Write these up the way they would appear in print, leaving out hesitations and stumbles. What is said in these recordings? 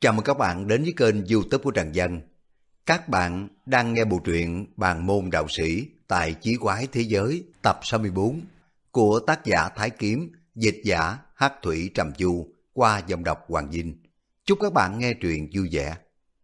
Chào mừng các bạn đến với kênh YouTube của Trần Dân. Các bạn đang nghe bộ truyện Bàn môn đạo sĩ tại Chí quái thế giới tập 64 của tác giả Thái Kiếm, dịch giả Hắc Thủy Trầm Du qua giọng đọc Hoàng Vinh. Chúc các bạn nghe truyện vui vẻ.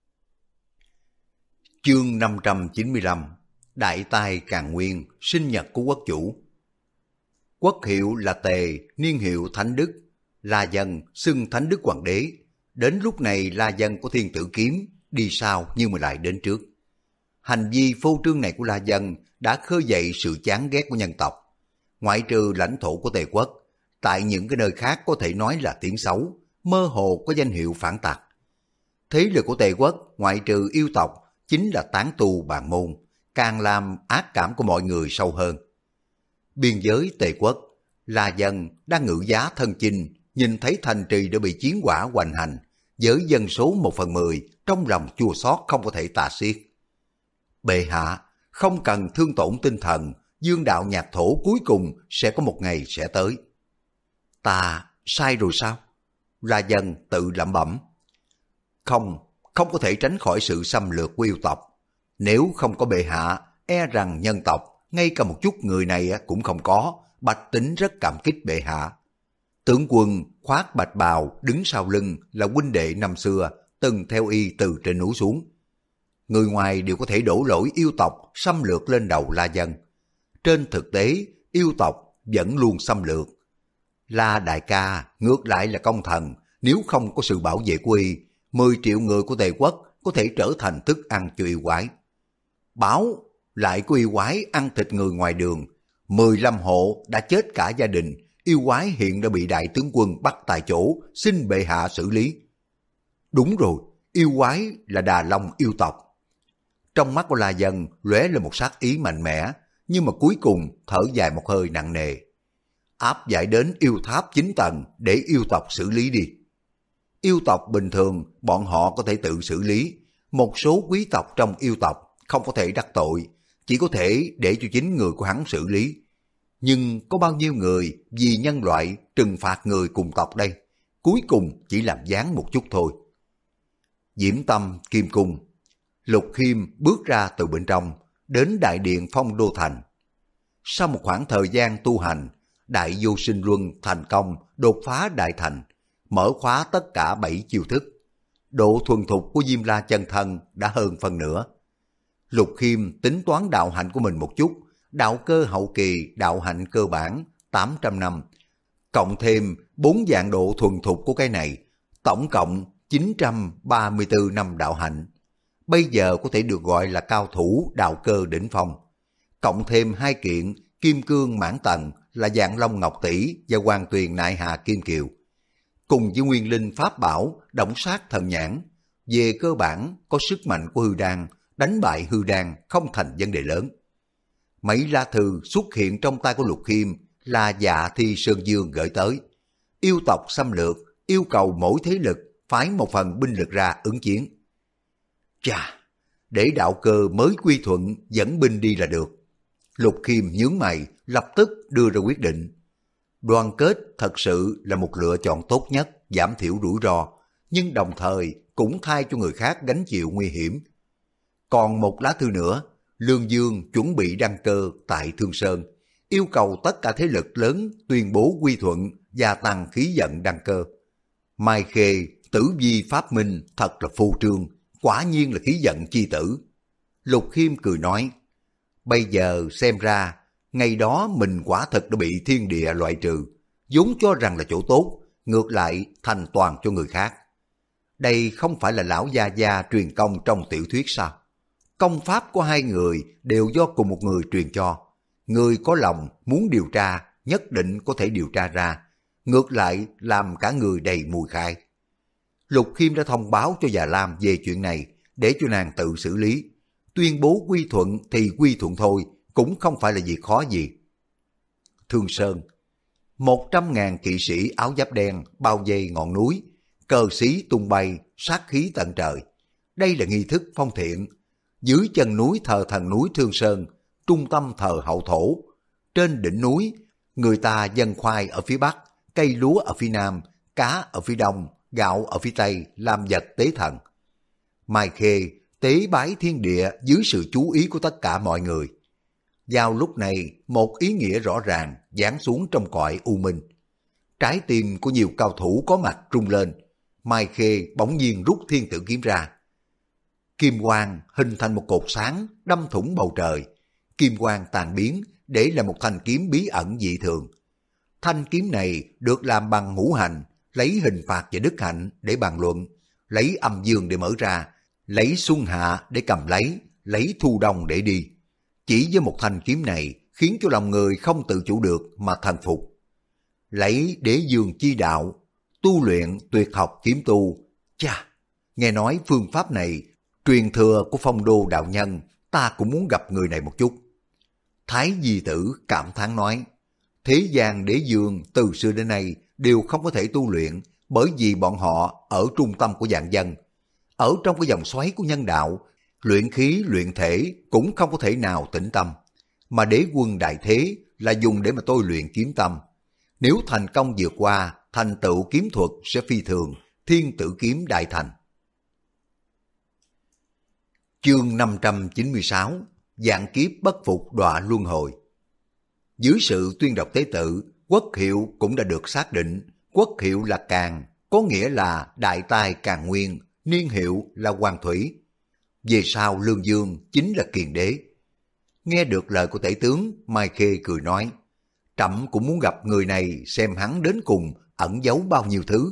Chương 595 Đại tai Càn Nguyên, sinh nhật của quốc chủ. Quốc hiệu là Tề, niên hiệu Thánh Đức, La Dân xưng Thánh Đức Hoàng đế. Đến lúc này La Dân của Thiên Tử Kiếm đi sau nhưng mà lại đến trước. Hành vi phô trương này của La Dân đã khơi dậy sự chán ghét của nhân tộc. Ngoại trừ lãnh thổ của Tề quốc, tại những cái nơi khác có thể nói là tiếng xấu, mơ hồ có danh hiệu phản tặc. Thế lực của Tề quốc ngoại trừ yêu tộc chính là tán tu bàn môn, càng làm ác cảm của mọi người sâu hơn. Biên giới Tề quốc, La Dân đang ngự giá thân chinh, nhìn thấy thành trì đã bị chiến hỏa hoành hành, với dân số 1/10, trong lòng chua xót không có thể tả xiết. Bệ hạ, không cần thương tổn tinh thần, dương đạo nhạc thổ cuối cùng sẽ có một ngày sẽ tới. Ta sai rồi sao? La Dân tự lẩm bẩm. Không có thể tránh khỏi sự xâm lược của yêu tộc. Nếu không có bệ hạ, e rằng nhân tộc, ngay cả một chút người này cũng không có, bách tính rất cảm kích bệ hạ. Tướng quân khoác bạch bào đứng sau lưng là huynh đệ năm xưa từng theo y từ trên núi xuống. Người ngoài đều có thể đổ lỗi yêu tộc xâm lược lên đầu La Dân. Trên thực tế, yêu tộc vẫn luôn xâm lược. La đại ca ngược lại là công thần, nếu không có sự bảo vệ của y, 10 triệu người của Tề quốc có thể trở thành thức ăn cho yêu quái. Báo lại có yêu quái ăn thịt người ngoài đường, 15 hộ đã chết cả gia đình. Yêu quái hiện đã bị đại tướng quân bắt tại chỗ, xin bệ hạ xử lý. Đúng rồi, yêu quái là Đà Long yêu tộc. Trong mắt của La Dân lóe lên một sát ý mạnh mẽ, nhưng mà cuối cùng thở dài một hơi nặng nề. Áp giải đến yêu tháp 9 tầng để yêu tộc xử lý đi. Yêu tộc bình thường bọn họ có thể tự xử lý, một số quý tộc trong yêu tộc không có thể đắc tội, chỉ có thể để cho chính người của hắn xử lý. Nhưng có bao nhiêu người vì nhân loại trừng phạt người cùng tộc đây, cuối cùng chỉ làm gián một chút thôi. Diễm Tâm Kim Cung, Lục Khiêm bước ra từ bên trong, đến đại điện Phong Đô Thành. Sau một khoảng thời gian tu hành, Đại Vô Sinh Luân thành công đột phá đại thành, mở khóa tất cả 7 chiêu thức. Độ thuần thục của Diêm La chân thân đã hơn phần nữa. Lục Khiêm tính toán đạo hạnh của mình một chút, đạo cơ hậu kỳ, đạo hạnh cơ bản 800 năm, cộng thêm 4 dạng độ thuần thục của cái này, tổng cộng 934 năm đạo hạnh. Bây giờ có thể được gọi là cao thủ đạo cơ đỉnh phong. Cộng thêm 2 kiện kim cương mãn tầng là dạng Long Ngọc Tỷ và Hoàng Tuyền Nại Hà Kim Kiều. Cùng với nguyên linh pháp bảo động sát thần nhãn, về cơ bản có sức mạnh của hư đan, đánh bại hư đan không thành vấn đề lớn. Mấy lá thư xuất hiện trong tay của Lục Khiêm là Dạ Thi Sơn Dương gửi tới. Yêu tộc xâm lược, yêu cầu mỗi thế lực phái một phần binh lực ra ứng chiến. Chà, để đạo cơ mới quy thuận dẫn binh đi là được. Lục Khiêm nhướng mày, lập tức đưa ra quyết định. Đoàn kết thật sự là một lựa chọn tốt nhất, giảm thiểu rủi ro, nhưng đồng thời cũng thay cho người khác gánh chịu nguy hiểm. Còn một lá thư nữa, Lương Dương chuẩn bị đăng cơ tại Thương Sơn, yêu cầu tất cả thế lực lớn tuyên bố quy thuận, gia tăng khí vận đăng cơ. Mai Khê, Tử Vi Pháp Minh thật là phô trương, quả nhiên là khí vận chi tử. Lục Khiêm cười nói, bây giờ xem ra, ngày đó mình quả thật đã bị thiên địa loại trừ, vốn cho rằng là chỗ tốt, ngược lại thành toàn cho người khác. Đây không phải là lão gia gia truyền công trong tiểu thuyết sao? Công pháp của hai người đều do cùng một người truyền cho. Người có lòng muốn điều tra nhất định có thể điều tra ra, ngược lại làm cả người đầy mùi khai. Lục Khiêm đã thông báo cho Già Lam về chuyện này để cho nàng tự xử lý. Tuyên bố quy thuận thì quy thuận thôi, cũng không phải là việc khó gì. Thương Sơn, 100.000 kỵ sĩ áo giáp đen bao vây ngọn núi, cờ xí tung bay, sát khí tận trời. Đây là nghi thức phong thiện. Dưới chân núi thờ thần núi Thương Sơn, trung tâm thờ hậu thổ. Trên đỉnh núi, người ta dâng khoai ở phía bắc, cây lúa ở phía nam, cá ở phía đông, gạo ở phía tây làm vật tế thần. Mai Khê tế bái thiên địa dưới sự chú ý của tất cả mọi người. Vào lúc này, một ý nghĩa rõ ràng giáng xuống trong cõi u minh. Trái tim của nhiều cao thủ có mặt rung lên. Mai Khê bỗng nhiên rút thiên tử kiếm ra. Kim quang hình thành một cột sáng đâm thủng bầu trời. Kim quang tàn biến để lại một thanh kiếm bí ẩn dị thường. Thanh kiếm này được làm bằng ngũ hành, lấy hình phạt và đức hạnh để bàn luận, lấy âm dương để mở ra, lấy xuân hạ để cầm lấy thu đông để đi. Chỉ với một thanh kiếm này khiến cho lòng người không tự chủ được mà thần phục. Lấy đế dương chi đạo, tu luyện tuyệt học kiếm tu. Chà, nghe nói phương pháp này truyền thừa của Phong Đô đạo nhân, ta cũng muốn gặp người này một chút. Thái Di Tử cảm thán nói, thế gian đế dương từ xưa đến nay đều không có thể tu luyện bởi vì bọn họ ở trung tâm của vạn dân. Ở trong cái vòng xoáy của nhân đạo, luyện khí luyện thể cũng không có thể nào tĩnh tâm. Mà đế quân đại thế là dùng để mà tôi luyện kiếm tâm. Nếu thành công vượt qua, thành tựu kiếm thuật sẽ phi thường, thiên tử kiếm đại thành. Chương 596, vạn kiếp bất phục đọa luân hồi. Dưới sự tuyên đọc tế tự, quốc hiệu cũng đã được xác định. Quốc hiệu là Càn, có nghĩa là đại tai Càn Nguyên, niên hiệu là Hoàng Thủy. Về sau Lương Dương chính là Kiền Đế. Nghe được lời của tể tướng, Mai Khê cười nói, trẫm cũng muốn gặp người này xem hắn đến cùng ẩn giấu bao nhiêu thứ.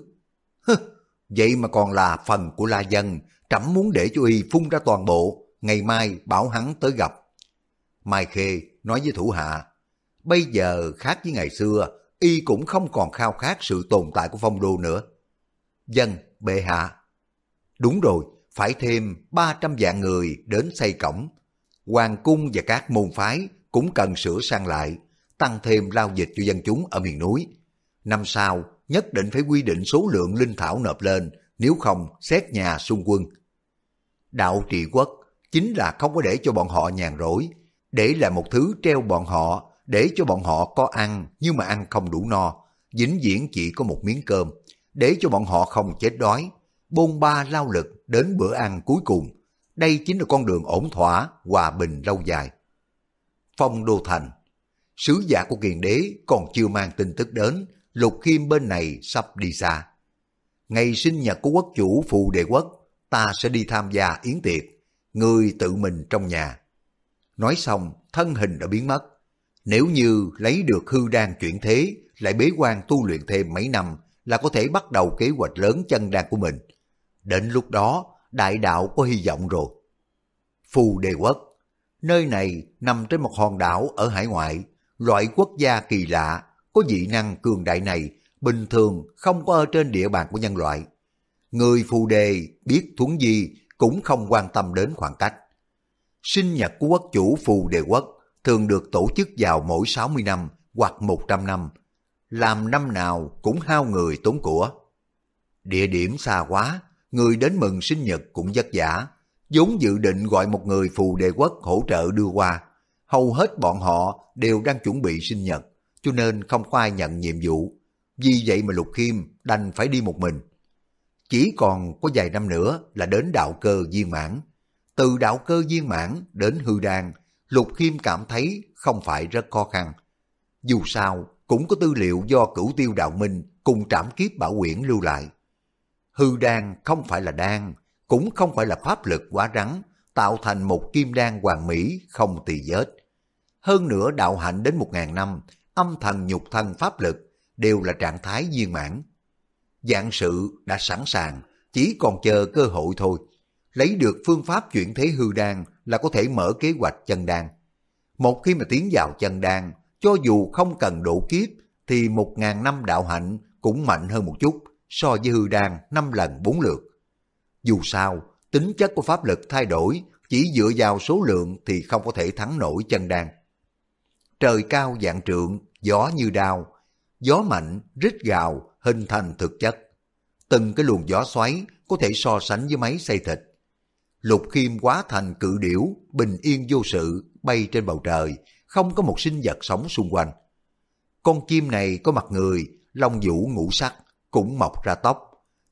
Vậy mà còn là phần của La Dân, trẫm muốn để cho y phun ra toàn bộ, ngày mai bảo hắn tới gặp. Mai Khê nói với thủ hạ, bây giờ khác với ngày xưa, y cũng không còn khao khát sự tồn tại của Phong Đô nữa. Dân, bệ hạ. Đúng rồi, phải thêm 300 vạn người đến xây cổng. Hoàng cung và các môn phái cũng cần sửa sang lại, tăng thêm lao dịch cho dân chúng ở miền núi. Năm sau, nhất định phải quy định số lượng linh thảo nộp lên, nếu không xét nhà xung quân. Đạo trị quốc chính là không có để cho bọn họ nhàn rỗi, để lại một thứ treo bọn họ, để cho bọn họ có ăn nhưng mà ăn không đủ no, vĩnh viễn chỉ có một miếng cơm, để cho bọn họ không chết đói, bôn ba lao lực đến bữa ăn cuối cùng. Đây chính là con đường ổn thỏa, hòa bình lâu dài. Phong Đô Thành, sứ giả của Kiền Đế còn chưa mang tin tức đến, Lục Khiêm bên này sắp đi xa. Ngày sinh nhật của quốc chủ Phù Đề Quốc, ta sẽ đi tham gia yến tiệc, ngươi tự mình trong nhà. Nói xong, thân hình đã biến mất. Nếu như lấy được hư đan chuyển thế, lại bế quan tu luyện thêm mấy năm, là có thể bắt đầu kế hoạch lớn chân đan của mình. Đến lúc đó, đại đạo có hy vọng rồi. Phù Đề Quốc, nơi này nằm trên một hòn đảo ở hải ngoại, loại quốc gia kỳ lạ, có dị năng cường đại này, bình thường không có ở trên địa bàn của nhân loại. Người Phù Đề biết thuấn di cũng không quan tâm đến khoảng cách. Sinh nhật của quốc chủ Phù Đề Quốc thường được tổ chức vào mỗi 60 năm hoặc 100 năm, làm năm nào cũng hao người tốn của. Địa điểm xa quá, người đến mừng sinh nhật cũng vất vả, vốn dự định gọi một người Phù Đề Quốc hỗ trợ đưa qua. Hầu hết bọn họ đều đang chuẩn bị sinh nhật, cho nên không có ai nhận nhiệm vụ. Vì vậy mà Lục Khiêm đành phải đi một mình. Chỉ còn có vài năm nữa là đến đạo cơ viên mãn. Từ đạo cơ viên mãn đến hư đan, Lục Khiêm cảm thấy không phải rất khó khăn. Dù sao, cũng có tư liệu do Cửu Tiêu Đạo Minh cùng Trảm Kiếp Bảo Quyển lưu lại. Hư đan không phải là đan, cũng không phải là pháp lực quá rắn, tạo thành một kim đan hoàn mỹ không tì vết. Hơn nữa đạo hạnh đến 1000 năm, âm thần nhục thân pháp lực đều là trạng thái viên mãn. Vạn sự đã sẵn sàng, chỉ còn chờ cơ hội thôi. Lấy được phương pháp chuyển thế hư đan là có thể mở kế hoạch chân đan. Một khi mà tiến vào chân đan, cho dù không cần độ kiếp, thì 1000 năm đạo hạnh cũng mạnh hơn một chút so với hư đan 5 lần 4 lượt. Dù sao, tính chất của pháp lực thay đổi, chỉ dựa vào số lượng thì không có thể thắng nổi chân đan. Trời cao vạn trượng, gió như đao, gió mạnh, rít gào, hình thành thực chất. Từng cái luồng gió xoáy có thể so sánh với máy xay thịt. Lục Khiêm hóa thành cự điểu, bình yên vô sự, bay trên bầu trời, không có một sinh vật sống xung quanh. Con chim này có mặt người, lông vũ ngũ sắc, cũng mọc ra tóc.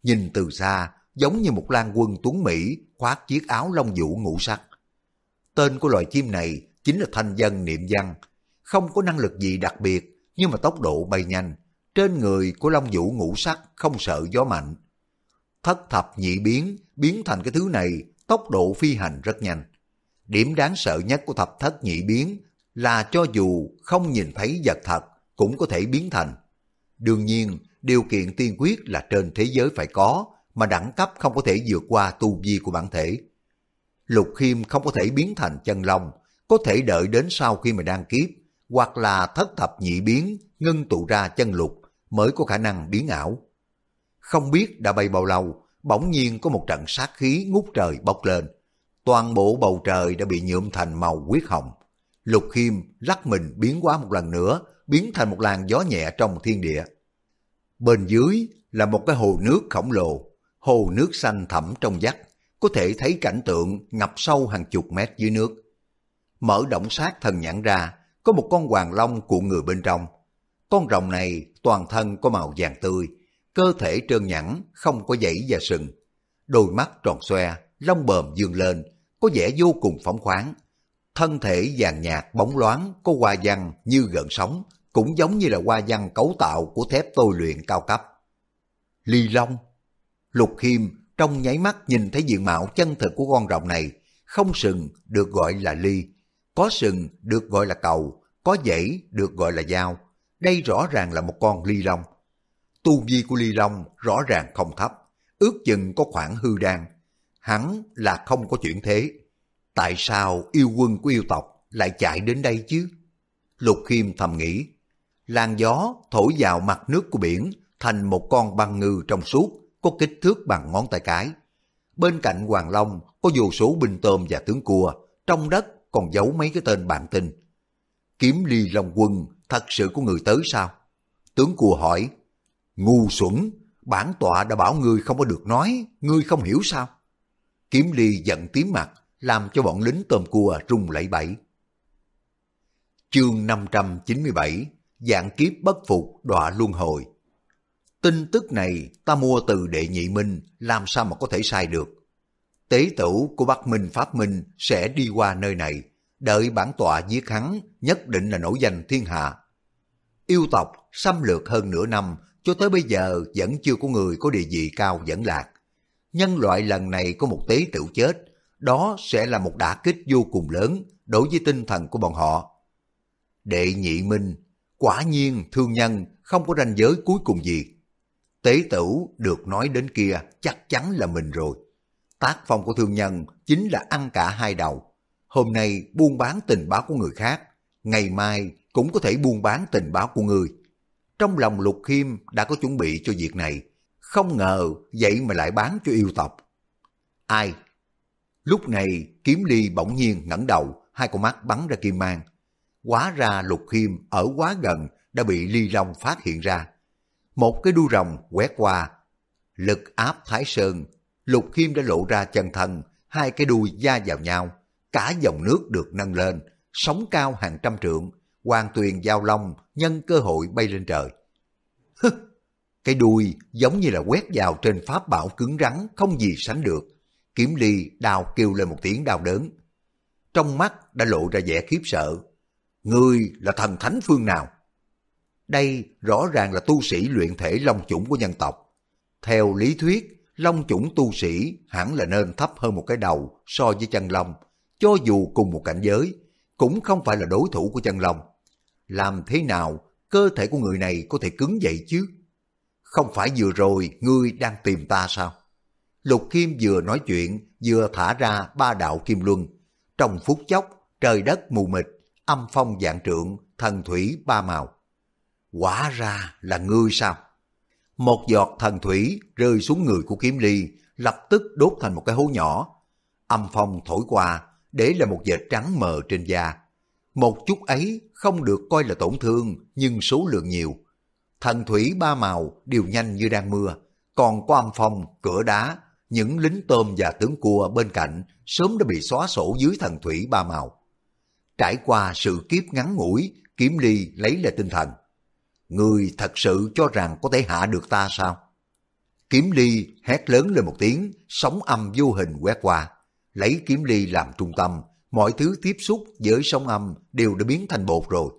nhìn từ xa giống như một lang quân tuấn Mỹ khoác chiếc áo lông vũ ngũ sắc. Tên của loài chim này chính là thanh dân niệm văn, không có năng lực gì đặc biệt nhưng mà tốc độ bay nhanh, trên người của lông vũ ngũ sắc không sợ gió mạnh. Thất thập nhị biến biến thành cái thứ này, tốc độ phi hành rất nhanh. Điểm đáng sợ nhất của thập thất nhị biến là cho dù không nhìn thấy vật thật cũng có thể biến thành. Đương nhiên, điều kiện tiên quyết là trên thế giới phải có, mà đẳng cấp không có thể vượt qua tu vi của bản thể. Lục Khiêm không có thể biến thành chân long, có thể đợi đến sau khi mà đan kiếp, hoặc là thất thập nhị biến ngưng tụ ra chân lục mới có khả năng biến ảo. Không biết đã bay bao lâu, bỗng nhiên có một trận sát khí ngút trời bốc lên. Toàn bộ bầu trời đã bị nhuộm thành màu huyết hồng. Lục Khiêm lắc mình biến hóa một lần nữa, biến thành một làn gió nhẹ trong thiên địa. Bên dưới là một cái hồ nước khổng lồ, hồ nước xanh thẳm trong vắt, có thể thấy cảnh tượng ngập sâu hàng chục mét dưới nước. Mở động sát thần nhãn ra, có một con hoàng long cuộn người bên trong. Con rồng này toàn thân có màu vàng tươi, cơ thể trơn nhẵn, không có dãy và sừng. Đôi mắt tròn xoe, lông bờm dương lên, có vẻ vô cùng phóng khoáng. Thân thể vàng nhạt bóng loáng, có hoa văn như gợn sóng, cũng giống như là hoa văn cấu tạo của thép tôi luyện cao cấp. Ly Long. Lục Khiêm trong nháy mắt nhìn thấy diện mạo chân thực của con rồng này, không sừng được gọi là ly, có sừng được gọi là cầu, có dãy được gọi là dao. Đây rõ ràng là một con ly long. Tu vi của ly long rõ ràng không thấp, ước chừng có khoảng hư đan. Hắn là không có chuyển thế. Tại sao yêu quân của yêu tộc lại chạy đến đây chứ? Lục Khiêm thầm nghĩ. Làn gió thổi vào mặt nước của biển thành một con băng ngư trong suốt, có kích thước bằng ngón tay cái. Bên cạnh Hoàng Long có vô số binh tôm và tướng cua, trong đất còn giấu mấy cái tên bạn tin. Kiếm Ly Long Quân thật sự có người tới sao? Tướng cua hỏi. Ngu xuẩn, bản tọa đã bảo ngươi không có được nói, ngươi không hiểu sao? Kiếm Ly giận tím mặt, làm cho bọn lính tôm cua rung lẩy bẩy. Chương 597, Vạn kiếp bất phục đọa luân hồi. Tin tức này ta mua từ Đệ Nhị Minh, làm sao mà có thể sai được? Tế tử của Bắc Minh Pháp Minh sẽ đi qua nơi này, đợi bản tọa giết hắn, nhất định là nổi danh thiên hạ. Yêu tộc xâm lược hơn nửa năm, cho tới bây giờ vẫn chưa có người có địa vị cao dẫn lạc. Nhân loại lần này có một tế tử chết, đó sẽ là một đả kích vô cùng lớn đối với tinh thần của bọn họ. Đệ Nhị Minh, quả nhiên thương nhân không có ranh giới cuối cùng gì. Tế tử được nói đến kia chắc chắn là mình rồi. Tác phong của thương nhân chính là ăn cả hai đầu. Hôm nay buôn bán tình báo của người khác, ngày mai cũng có thể buôn bán tình báo của người. Trong lòng Lục Khiêm đã có chuẩn bị cho việc này, không ngờ vậy mà lại bán cho yêu tộc. Ai? Lúc này Kiếm Ly bỗng nhiên ngẩng đầu, hai con mắt bắn ra kim mang. Hóa ra Lục Khiêm ở quá gần đã bị Ly Long phát hiện ra. Một cái đuôi rồng quét qua, lực áp Thái Sơn. Lục Khiêm đã lộ ra chân thân, hai cái đuôi va vào nhau, cả dòng nước được nâng lên, sóng cao hàng trăm trượng. Hoàng tuyền giao long nhân cơ hội bay lên trời. Cái đuôi giống như là quét vào trên pháp bảo cứng rắn không gì sánh được. Kiếm Ly đào kêu lên một tiếng đau đớn. Trong mắt đã lộ ra vẻ khiếp sợ. Ngươi là thần thánh phương nào? Đây rõ ràng là tu sĩ luyện thể long chủng của nhân tộc. Theo lý thuyết, long chủng tu sĩ hẳn là nên thấp hơn một cái đầu so với chân long. Cho dù cùng một cảnh giới, cũng không phải là đối thủ của chân long. Làm thế nào cơ thể của người này có thể cứng vậy chứ? Không phải vừa rồi ngươi đang tìm ta sao? Lục Khiêm vừa nói chuyện vừa thả ra ba đạo kim luân. Trong phút chốc trời đất mù mịt, âm phong vạn trượng, thần thủy ba màu. Quả ra là ngươi sao? Một giọt thần thủy rơi xuống người của Kiếm Ly, lập tức đốt thành một cái hố nhỏ. Âm phong thổi qua, để là một vệt trắng mờ trên da. Một chút ấy không được coi là tổn thương, nhưng số lượng nhiều. Thần thủy ba màu đều nhanh như đang mưa, còn có âm phong, cửa đá, những lính tôm và tướng cua bên cạnh sớm đã bị xóa sổ dưới thần thủy ba màu. Trải qua sự kiếp ngắn ngủi, Kiếm Ly lấy lại tinh thần. Ngươi thật sự cho rằng có thể hạ được ta sao? Kiếm ly hét lớn lên một tiếng, sóng âm vô hình quét qua. Lấy kiếm ly làm trung tâm, mọi thứ tiếp xúc với sóng âm đều đã biến thành bột rồi.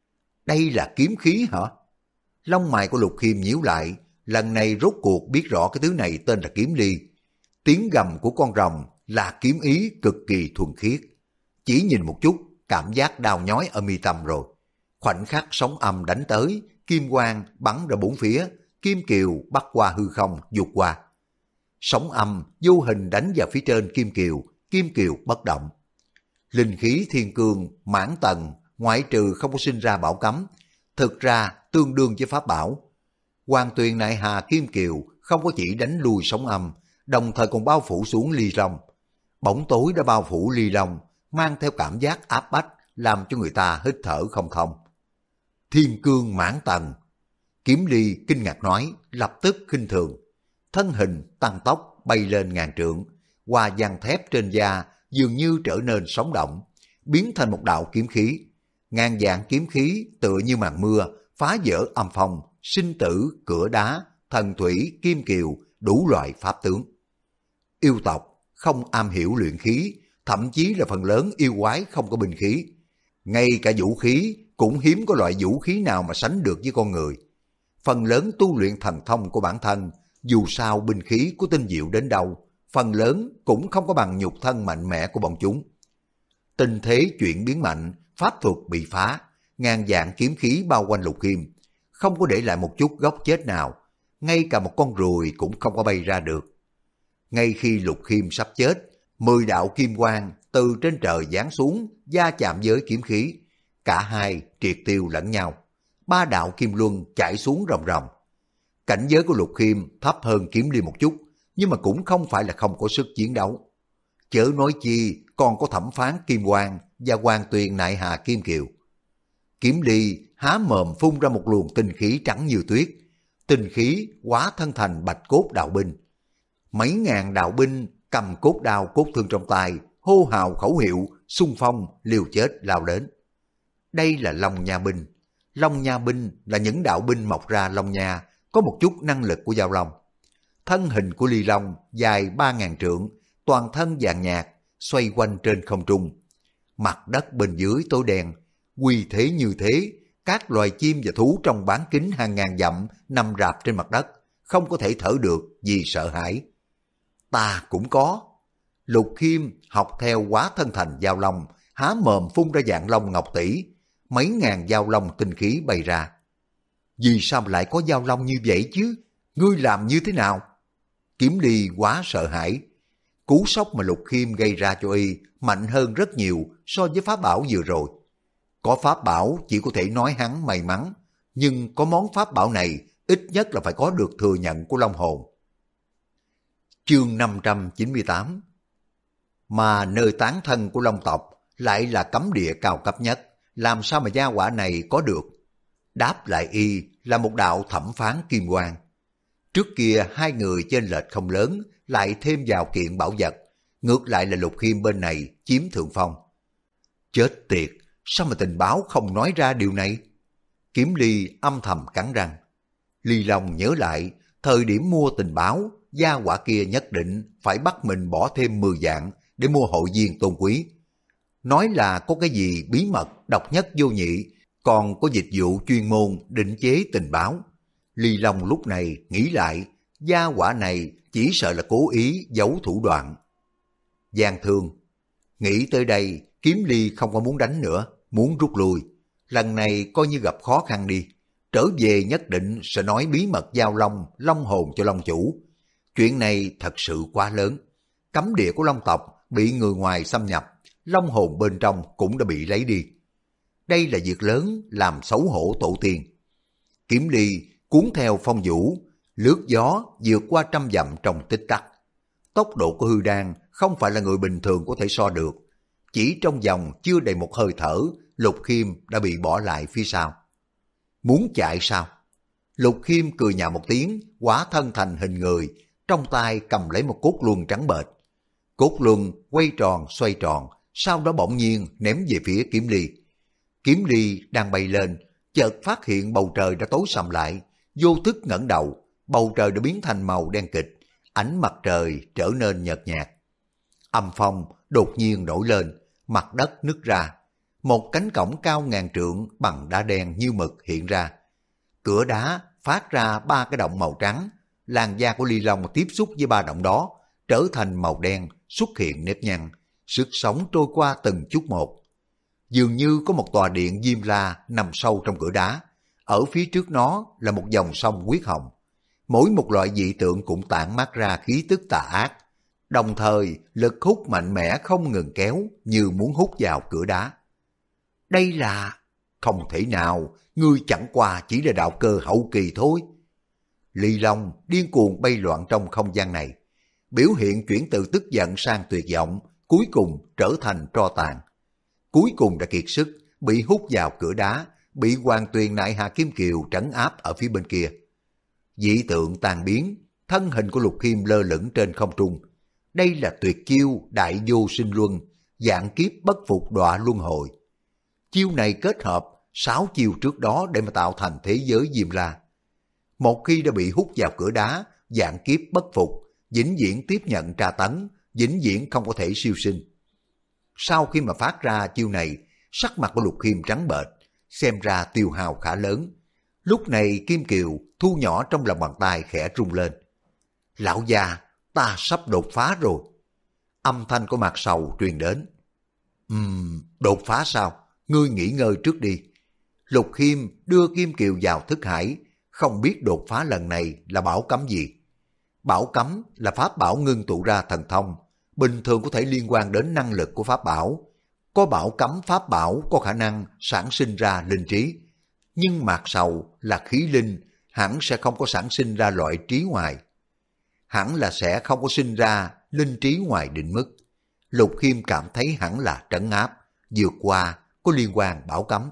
Đây là kiếm khí hả? Lông mày của Lục Khiêm nhíu lại, lần này rốt cuộc biết rõ cái thứ này tên là kiếm ly. Tiếng gầm của con rồng là kiếm ý cực kỳ thuần khiết. Chỉ nhìn một chút, cảm giác đau nhói ở mi tâm rồi. Khoảnh khắc sóng âm đánh tới, kim quang bắn ra bốn phía, kim kiều bắt qua hư không, vụt qua. Sóng âm vô hình đánh vào phía trên kim kiều bất động. Linh khí thiên cương mãn tầng, ngoại trừ không có sinh ra bảo cấm, thực ra tương đương với pháp bảo. Hoàng tuyền nại hà kim kiều không có chỉ đánh lui sóng âm, đồng thời còn bao phủ xuống ly long. Bóng tối đã bao phủ ly long, mang theo cảm giác áp bách, làm cho người ta hít thở không thông. Thiên cương mãn tầng. Kiếm ly kinh ngạc nói, lập tức khinh thường. Thân hình tăng tốc bay lên ngàn trượng, hoa văn thép trên da dường như trở nên sống động, biến thành một đạo kiếm khí. Ngàn vạn kiếm khí tựa như màn mưa, phá vỡ âm phong, sinh tử, cửa đá, thần thủy, kim kiều, đủ loại pháp tướng. Yêu tộc không am hiểu luyện khí, thậm chí là phần lớn yêu quái không có binh khí. Ngay cả vũ khí cũng hiếm có loại vũ khí nào mà sánh được với con người. Phần lớn tu luyện thần thông của bản thân, dù sao binh khí của tinh diệu đến đâu, phần lớn cũng không có bằng nhục thân mạnh mẽ của bọn chúng. Tình thế chuyển biến mạnh, pháp thuật bị phá, ngàn vạn kiếm khí bao quanh Lục Khiêm, không có để lại một chút góc chết nào, ngay cả một con ruồi cũng không có bay ra được. Ngay khi Lục Khiêm sắp chết, 10 đạo kim quang từ trên trời giáng xuống, va chạm với kiếm khí, cả hai triệt tiêu lẫn nhau. 3 đạo kim luân chảy xuống ròng ròng. Cảnh giới của Lục Khiêm thấp hơn kiếm ly một chút, nhưng mà cũng không phải là không có sức chiến đấu. Chớ nói chi còn có thẩm phán kim quang và hoàng tuyền nại hà kim kiều. Kiếm ly há mồm phun ra một luồng tinh khí trắng như tuyết, tinh khí hóa thân thành bạch cốt đạo binh. Mấy ngàn đạo binh cầm cốt đao cốt thương trong tay, hô hào khẩu hiệu, xung phong liều chết lao đến. Đây là Long Nha binh. Long Nha binh là những đạo binh mọc ra Long Nha, có một chút năng lực của Giao Long. Thân hình của Ly Long dài 3.000 trượng, toàn thân vàng nhạt, xoay quanh trên không trung. Mặt đất bên dưới tối đen, quy thế như thế, các loài chim và thú trong bán kính hàng ngàn dặm nằm rạp trên mặt đất, không có thể thở được vì sợ hãi. Ta cũng có. Lục Khiêm học theo hóa thân thành Giao Long, há mồm phun ra dạng long ngọc tỷ, mấy ngàn Giao Long tinh khí bay ra. Vì sao mà lại có Giao Long như vậy chứ? Ngươi làm như thế nào? Kiếm ly quá sợ hãi. Cú sốc mà Lục Khiêm gây ra cho y mạnh hơn rất nhiều so với pháp bảo vừa rồi. Có pháp bảo chỉ có thể nói hắn may mắn, nhưng có món pháp bảo này ít nhất là phải có được thừa nhận của Long hồn. Chương 598. Mà nơi tán thân của Long tộc lại là cấm địa cao cấp nhất, làm sao mà gia hỏa này có được? Đáp lại y là một đạo thẩm phán kim quang. Trước kia hai người chênh lệch không lớn, lại thêm vào kiện bảo vật, ngược lại là Lục Khiêm bên này chiếm thượng phong. Chết tiệt, sao mà tình báo không nói ra điều này? Kiếm ly âm thầm cắn răng. Ly Long nhớ lại, thời điểm mua tình báo, gia hỏa kia nhất định phải bắt mình bỏ thêm 10 vạn để mua hội viên tôn quý. Nói là có cái gì bí mật, độc nhất vô nhị, còn có dịch vụ chuyên môn định chế tình báo. Ly Long lúc này nghĩ lại, gia hỏa này chỉ sợ là cố ý giấu thủ đoạn. Gian Thương nghĩ tới đây, Kiếm ly không có muốn đánh nữa, muốn rút lui. Lần này coi như gặp khó khăn đi, trở về nhất định sẽ nói bí mật giao long, long hồn cho long chủ. Chuyện này thật sự quá lớn. Cấm địa của long tộc bị người ngoài xâm nhập, long hồn bên trong cũng đã bị lấy đi. Đây là việc lớn làm xấu hổ tổ tiên. Kiếm ly cuốn theo phong vũ, lướt gió vượt qua 100 dặm trong tích tắc. Tốc độ của hư đan không phải là người bình thường có thể so được. Chỉ trong vòng chưa đầy một hơi thở, Lục Khiêm đã bị bỏ lại phía sau. Muốn chạy sao? Lục Khiêm cười nhạo một tiếng, hóa thân thành hình người, trong tay cầm lấy một cốt luân trắng bệch. Cốt luân quay tròn xoay tròn, sau đó bỗng nhiên ném về phía Kiếm ly. Kiếm ly đang bay lên, chợt phát hiện bầu trời đã tối sầm lại, vô thức ngẩng đầu, bầu trời đã biến thành màu đen kịch, ánh mặt trời trở nên nhợt nhạt. Âm phong đột nhiên nổi lên, mặt đất nứt ra. Một cánh cổng cao ngàn trượng bằng đá đen như mực hiện ra. Cửa đá phát ra 3 cái động màu trắng, làn da của Ly Long tiếp xúc với 3 động đó, trở thành màu đen, xuất hiện nếp nhăn, sức sống trôi qua từng chút một. Dường như có một tòa điện Diêm La nằm sâu trong cửa đá, ở phía trước nó là một dòng sông huyết hồng. Mỗi một loại dị tượng cũng tản mát ra khí tức tà ác, đồng thời lực hút mạnh mẽ không ngừng kéo như muốn hút vào cửa đá. Đây là... Không thể nào, ngươi chẳng qua chỉ là đạo cơ hậu kỳ thôi. Ly Long điên cuồng bay loạn trong không gian này, biểu hiện chuyển từ tức giận sang tuyệt vọng, cuối cùng trở thành tro tàn. Cuối cùng đã kiệt sức, bị hút vào cửa đá, bị Hoàng Tuyền Nại Hà Kim Kiều trấn áp ở phía bên kia. Dị tượng tan biến, thân hình của Lục Khiêm lơ lửng trên không trung. Đây là tuyệt chiêu đại vô sinh luân, vạn kiếp bất phục đọa luân hồi. Chiêu này kết hợp 6 chiêu trước đó để mà tạo thành thế giới Diêm La. Một khi đã bị hút vào cửa đá, vạn kiếp bất phục, vĩnh viễn tiếp nhận tra tấn, vĩnh viễn không có thể siêu sinh. Sau khi mà phát ra chiêu này, sắc mặt của Lục Khiêm trắng bệch, xem ra tiêu hao khá lớn. Lúc này Kim Kiều thu nhỏ trong lòng bàn tay khẽ rung lên. Lão già, ta sắp đột phá rồi. Âm thanh của Mạc Sầu truyền đến. Đột phá sao? Ngươi nghỉ ngơi trước đi. Lục Khiêm đưa Kim Kiều vào thức hải, không biết đột phá lần này là bảo cấm gì. Bảo cấm là pháp bảo ngưng tụ ra thần thông, bình thường có thể liên quan đến năng lực của pháp bảo. Có bảo cấm pháp bảo có khả năng sản sinh ra linh trí. Nhưng Mạc Sầu là khí linh, hẳn sẽ không có sản sinh ra loại trí ngoài. Hẳn là sẽ không có sinh ra linh trí ngoài định mức. Lục Khiêm cảm thấy hẳn là trấn áp, vượt qua, có liên quan bảo cấm.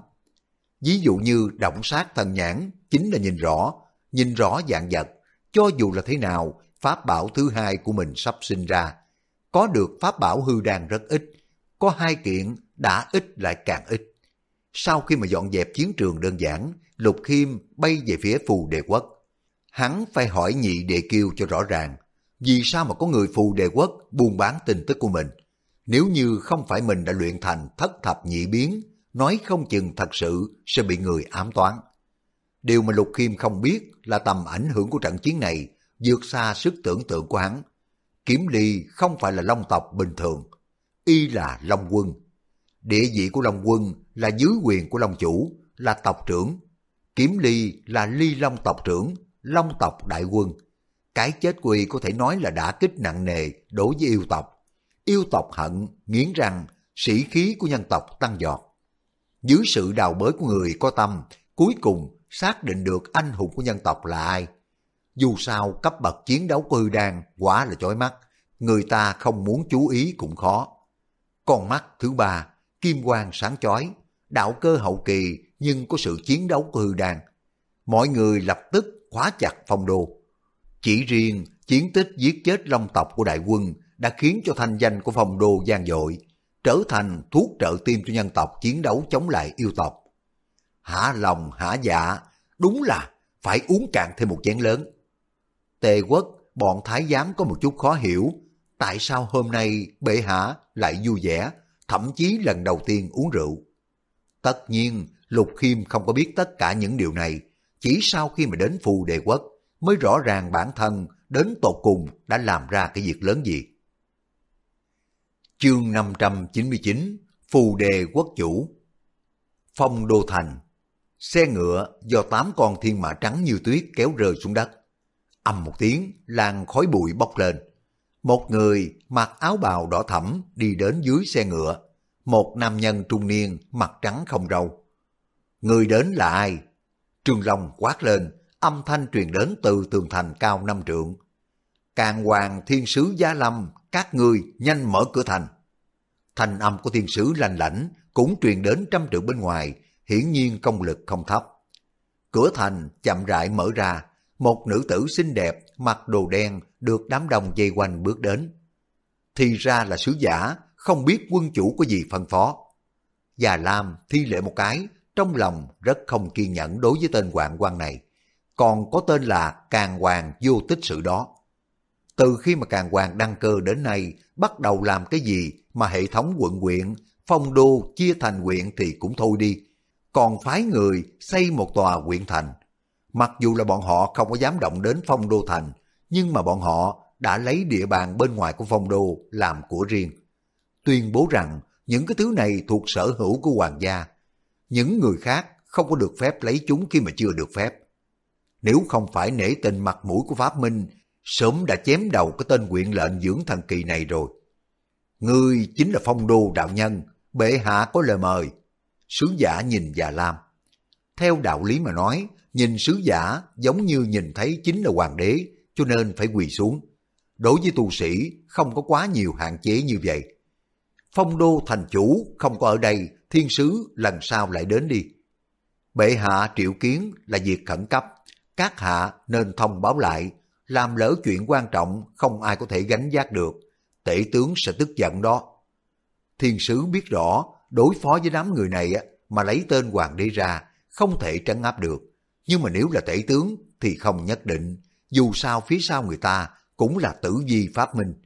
Ví dụ như động sát thần nhãn chính là nhìn rõ vạn vật, cho dù là thế nào, pháp bảo thứ hai của mình sắp sinh ra. Có được pháp bảo hư đan rất ít, có 2 kiện đã ít lại càng ít. Sau khi mà dọn dẹp chiến trường đơn giản, Lục Khiêm bay về phía Phù Đề Quốc. Hắn phải hỏi Nhị Đệ Kiêu cho rõ ràng, vì sao mà có người Phù Đề Quốc buôn bán tin tức của mình. Nếu như không phải mình đã luyện thành thất thập nhị biến, nói không chừng thật sự sẽ bị người ám toán. Điều mà Lục Khiêm không biết là tầm ảnh hưởng của trận chiến này vượt xa sức tưởng tượng của hắn. Kiếm Ly không phải là Long tộc bình thường, y là Long quân. Địa vị của Long quân là dưới quyền của Long chủ, là tộc trưởng. Kiếm Ly là Ly Long tộc trưởng, Long tộc đại quân. Cái chết của y có thể nói là đả kích nặng nề đối với yêu tộc. Yêu tộc hận, nghiến răng, sĩ khí của nhân tộc tăng giọt. Dưới sự đào bới của người có tâm, cuối cùng xác định được anh hùng của nhân tộc là ai. Dù sao cấp bậc chiến đấu của hư đan quá là chói mắt, người ta không muốn chú ý cũng khó. Con mắt thứ ba, kim quang sáng chói, đạo cơ hậu kỳ nhưng có sự chiến đấu của hư đan. Mọi người lập tức khóa chặt phong đô. Chỉ riêng chiến tích giết chết Long tộc của đại quân đã khiến cho thanh danh của phong đô vang dội, trở thành thuốc trợ tim cho nhân tộc chiến đấu chống lại yêu tộc. Hả lòng hả dạ, đúng là phải uống cạn thêm một chén lớn. Tề Quốc, bọn thái giám có một chút khó hiểu, tại sao hôm nay bệ hạ lại vui vẻ, thậm chí lần đầu tiên uống rượu. Tất nhiên, Lục Khiêm không có biết tất cả những điều này, chỉ sau khi mà đến Phù Đề Quốc mới rõ ràng bản thân đến tột cùng đã làm ra cái việc lớn gì. Chương 599, Phù Đề Quốc chủ. Phong đô thành, xe ngựa do 8 con thiên mã trắng như tuyết kéo rơi xuống đất. Ầm một tiếng, làn khói bụi bốc lên. Một người mặc áo bào đỏ thẫm đi đến dưới xe ngựa. Một nam nhân trung niên mặt trắng không râu. Người đến là ai? Trương Long quát lên, âm thanh truyền đến từ tường thành cao 5 trượng. Càn Hoàng Thiên Sứ Giá Lâm, các ngươi nhanh mở cửa thành. Thanh âm của thiên sứ lanh lảnh cũng truyền đến 100 trượng bên ngoài, hiển nhiên công lực không thấp. Cửa thành chậm rãi mở ra, một nữ tử xinh đẹp mặc đồ đen được đám đông vây quanh bước đến. Thì ra là sứ giả, không biết quân chủ có gì phân phó. Già Lam thi lễ một cái, trong lòng rất không kiên nhẫn đối với tên hoạn quan này. còn có tên là Càn Hoàng Vô Tích Sự đó. Từ khi mà Càn Hoàng đăng cơ đến nay, bắt đầu làm cái gì mà hệ thống quận huyện, phong đô chia thành huyện thì cũng thôi đi, còn phái người xây một tòa huyện thành. Mặc dù là bọn họ không có dám động đến phong đô thành, nhưng mà bọn họ đã lấy địa bàn bên ngoài của phong đô làm của riêng. Tuyên bố rằng những cái thứ này thuộc sở hữu của hoàng gia. Những người khác không có được phép lấy chúng khi mà chưa được phép. Nếu không phải nể tình mặt mũi của Pháp Minh, sớm đã chém đầu cái tên huyện lệnh dưỡng thần kỳ này rồi. Ngươi chính là phong đô đạo nhân, bệ hạ có lời mời. Sứ giả nhìn Già Lam. Theo đạo lý mà nói, nhìn sứ giả giống như nhìn thấy chính là hoàng đế, cho nên phải quỳ xuống. Đối với tu sĩ không có quá nhiều hạn chế như vậy. Phong đô thành chủ không có ở đây, thiên sứ lần sau lại đến đi. Bệ hạ triệu kiến là việc khẩn cấp, các hạ nên thông báo lại, làm lỡ chuyện quan trọng không ai có thể gánh vác được, tể tướng sẽ tức giận đó. Thiên sứ biết rõ, đối phó với đám người này mà lấy tên hoàng đế ra, không thể trấn áp được. Nhưng mà nếu là tể tướng thì không nhất định, dù sao phía sau người ta cũng là tử vi Pháp Minh.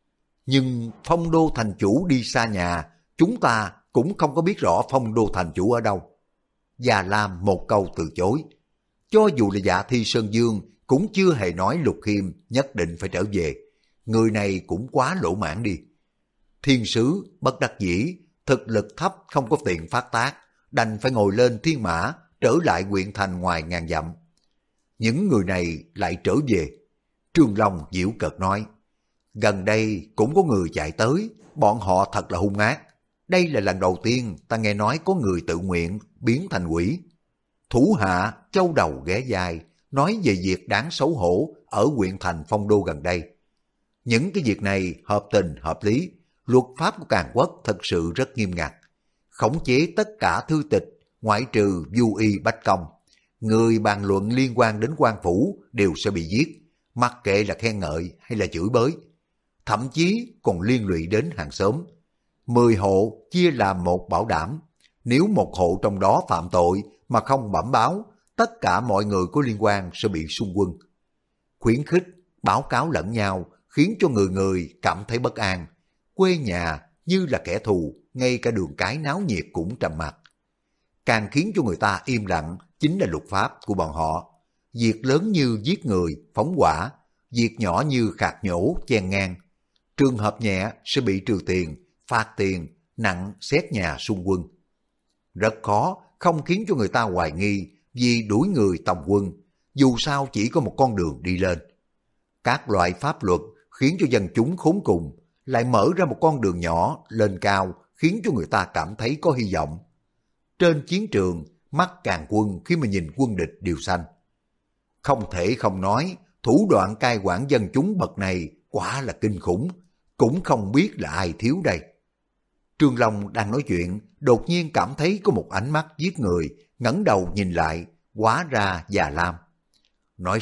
Nhưng phong đô thành chủ đi xa nhà, chúng ta cũng không có biết rõ phong đô thành chủ ở đâu. Già Lam một câu từ chối. Cho dù là Dạ Thi Sơn Dương cũng chưa hề nói Lục Khiêm nhất định phải trở về. Người này cũng quá lỗ mãn đi. Thiên sứ bất đắc dĩ, thực lực thấp không có tiền phát tác, đành phải ngồi lên thiên mã trở lại huyện thành ngoài ngàn dặm. Những người này lại trở về. Trương Long giễu cợt nói, gần đây cũng có người chạy tới, bọn họ thật là hung ác. Đây là lần đầu tiên ta nghe nói có người tự nguyện biến thành quỷ. Thủ hạ châu đầu ghé dài, nói về việc đáng xấu hổ ở huyện thành phong đô gần đây. Những cái việc này hợp tình hợp lý, luật pháp của Càn Quốc thật sự rất nghiêm ngặt. Khống chế tất cả thư tịch, ngoại trừ Du Y Bách Công. Người bàn luận liên quan đến quan phủ đều sẽ bị giết, mặc kệ là khen ngợi hay là chửi bới. Thậm chí còn liên lụy đến hàng xóm. 10 hộ chia làm một bảo đảm. Nếu một hộ trong đó phạm tội mà không bẩm báo, tất cả mọi người có liên quan sẽ bị xung quân. Khuyến khích, báo cáo lẫn nhau khiến cho người người cảm thấy bất an. Quê nhà như là kẻ thù, ngay cả đường cái náo nhiệt cũng trầm mặc. Càng khiến cho người ta im lặng chính là luật pháp của bọn họ. Việc lớn như giết người, phóng hỏa, việc nhỏ như khạc nhổ, chen ngang. Trường hợp nhẹ sẽ bị trừ tiền, phạt tiền, nặng xét nhà xung quân. Rất khó không khiến cho người ta hoài nghi vì đuổi người tòng quân, dù sao chỉ có một con đường đi lên. Các loại pháp luật khiến cho dân chúng khốn cùng, lại mở ra một con đường nhỏ lên cao khiến cho người ta cảm thấy có hy vọng. Trên chiến trường, mắt Càn Quân khi mà nhìn quân địch đều xanh. Không thể không nói, thủ đoạn cai quản dân chúng bậc này quả là kinh khủng, cũng không biết là ai thiếu đây. Trương Long đang nói chuyện, đột nhiên cảm thấy có một ánh mắt giết người, ngẩng đầu nhìn lại, hóa ra Già Lam. Nói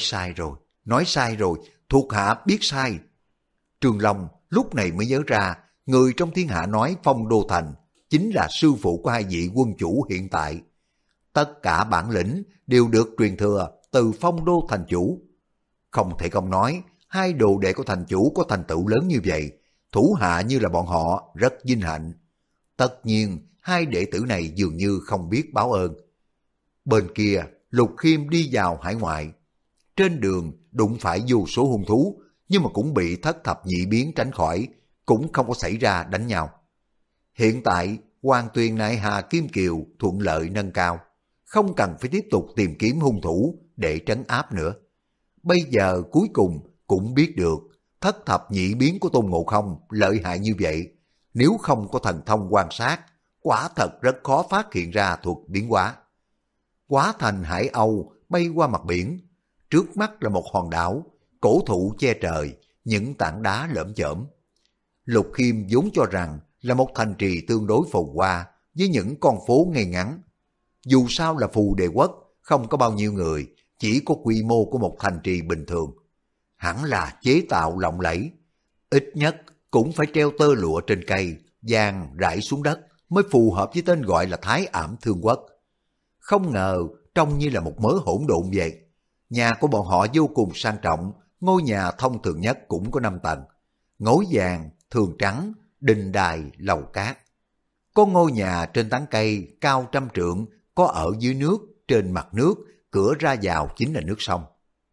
sai rồi, thuộc hạ biết sai. Trương Long lúc này mới nhớ ra, người trong thiên hạ nói phong đô thành chính là sư phụ của hai vị quân chủ hiện tại. Tất cả bản lĩnh đều được truyền thừa từ phong đô thành chủ. Không thể không nói, hai đồ đệ của thành chủ có thành tựu lớn như vậy, thủ hạ như là bọn họ rất vinh hạnh. Tất nhiên, hai đệ tử này dường như không biết báo ơn. Bên kia, Lục Khiêm đi vào hải ngoại. Trên đường đụng phải vô số hung thú, nhưng mà cũng bị thất thập nhị biến tránh khỏi, cũng không có xảy ra đánh nhau. Hiện tại, Hoàng Tuyền Nại Hà Kim Kiều thuận lợi nâng cao, không cần phải tiếp tục tìm kiếm hung thủ để trấn áp nữa. Bây giờ cuối cùng cũng biết được thất thập nhị biến của Tôn Ngộ Không lợi hại như vậy. Nếu không có thần thông quan sát, quả thật rất khó phát hiện ra thuật biến hóa. Hóa thành hải âu bay qua mặt biển, trước mắt là một hòn đảo, cổ thụ che trời, những tảng đá lởm chởm. Lục Khiêm vốn cho rằng là một thành trì tương đối phồn hoa với những con phố ngay ngắn. Dù sao là Phù Đề Quốc, không có bao nhiêu người, chỉ có quy mô của một thành trì bình thường. Hẳn là chế tạo lộng lẫy, ít nhất cũng phải treo tơ lụa trên cây, vàng rải xuống đất mới phù hợp với tên gọi là Thái Ảm Thương Quốc. Không ngờ trông như là một mớ hỗn độn vậy. Nhà của bọn họ vô cùng sang trọng, ngôi nhà thông thường nhất cũng có 5 tầng. Ngói vàng, thường trắng, đình đài, lầu cát. Có ngôi nhà trên tán cây cao 100 trượng, có ở dưới nước, trên mặt nước, cửa ra vào chính là nước sông.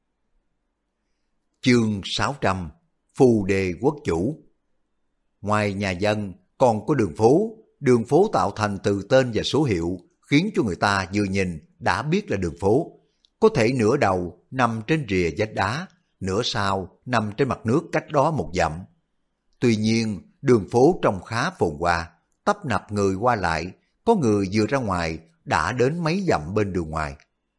Chương 600 Phù Đề Quốc Chủ. Ngoài nhà dân còn có đường phố tạo thành từ tên và số hiệu, khiến cho người ta vừa nhìn đã biết là đường phố. Có thể nửa đầu nằm trên rìa vách đá, nửa sau nằm trên mặt nước cách đó 1 dặm. Tuy nhiên, đường phố trông khá phồn hoa, tấp nập người qua lại, có người vừa ra ngoài đã đến mấy dặm bên đường ngoài.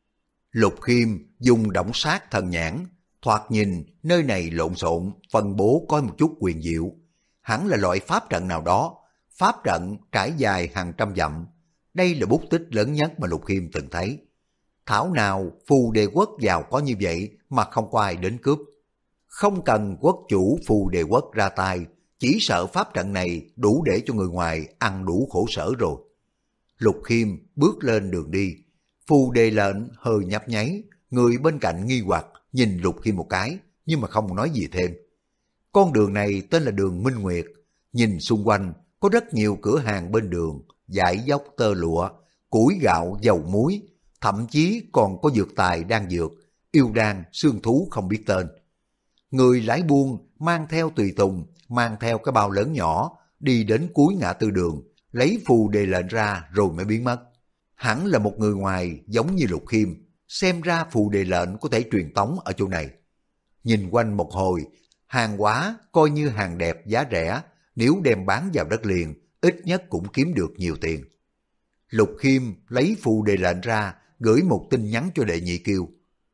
Lục Khiêm dùng động sát thần nhãn, thoạt nhìn nơi này lộn xộn, phân bố có một chút quyền diệu. Hẳn là loại pháp trận nào đó, pháp trận trải dài hàng trăm dặm. Đây là bút tích lớn nhất mà Lục Khiêm từng thấy. Thảo nào Phù Đề Quốc giàu có như vậy mà không có ai đến cướp. Không cần quốc chủ Phù Đề Quốc ra tay, chỉ sợ pháp trận này đủ để cho người ngoài ăn đủ khổ sở rồi. Lục Khiêm bước lên đường đi, Phù Đề lệnh hơi nhấp nháy, người bên cạnh nghi hoặc nhìn Lục Khiêm một cái, nhưng mà không nói gì thêm. Con đường này tên là đường Minh Nguyệt, nhìn xung quanh có rất nhiều cửa hàng bên đường, vải dốc tơ lụa, củi gạo dầu muối, thậm chí còn có dược tài đan dược, yêu đan, xương thú không biết tên. Người lái buôn mang theo tùy tùng, mang theo cái bao lớn nhỏ, đi đến cuối ngã tư đường, lấy Phù Đề lệnh ra rồi mới biến mất. Hẳn là một người ngoài giống như Lục Khiêm, xem ra Phù Đề lệnh có thể truyền tống ở chỗ này. Nhìn quanh một hồi, hàng hóa coi như hàng đẹp giá rẻ, nếu đem bán vào đất liền, ít nhất cũng kiếm được nhiều tiền. Lục Khiêm lấy Phù Đề lệnh ra, gửi một tin nhắn cho Đệ Nhị Kiêu.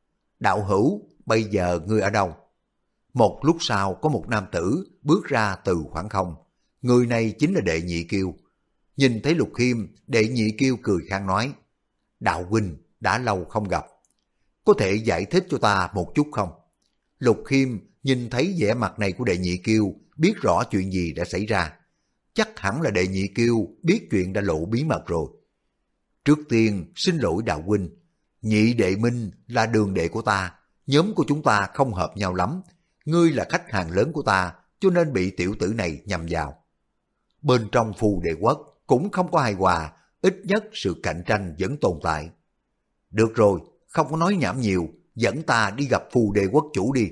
Đạo hữu, bây giờ ngươi ở đâu? Một lúc sau có một nam tử bước ra từ khoảng không. Người này chính là Đệ Nhị Kiêu. Nhìn thấy Lục Khiêm, Đệ Nhị Kiêu cười khang nói, đạo huynh đã lâu không gặp, có thể giải thích cho ta một chút không? Lục Khiêm nhìn thấy vẻ mặt này của Đệ Nhị Kiêu, biết rõ chuyện gì đã xảy ra. Chắc hẳn là Đệ Nhị Kiêu biết chuyện đã lộ bí mật rồi. Trước tiên xin lỗi đạo huynh, Nhị đệ Minh là đường đệ của ta, nhóm của chúng ta không hợp nhau lắm. Ngươi là khách hàng lớn của ta, cho nên bị tiểu tử này nhầm vào. Bên trong Phù Đề Quốc cũng không có hài hòa, ít nhất sự cạnh tranh vẫn tồn tại. Được rồi, không có nói nhảm nhiều, dẫn ta đi gặp Phù Đề Quốc chủ đi.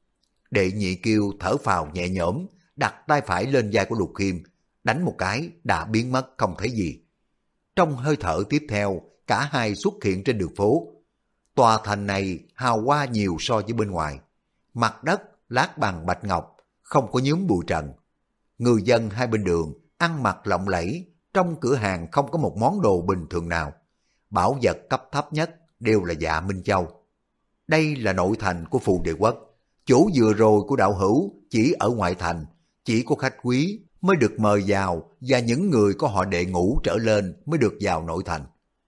Đệ Nhị Kiêu thở phào nhẹ nhõm, đặt tay phải lên vai của Lục Khiêm, đánh một cái đã biến mất không thấy gì. Trong hơi thở tiếp theo, cả hai xuất hiện trên đường phố. Tòa thành này hào hoa nhiều so với bên ngoài. Mặt đất lát bằng bạch ngọc, không có nhúm bụi trần. Người dân hai bên đường ăn mặc lộng lẫy, trong cửa hàng không có một món đồ bình thường nào. Bảo vật cấp thấp nhất đều là dạ Minh Châu. Đây là nội thành của Phù Đề Quốc. Chỗ vừa rồi của đạo hữu chỉ ở ngoại thành, chỉ có khách quý mới được mời vào và những người có họ Đệ Ngũ trở lên mới được vào nội thành.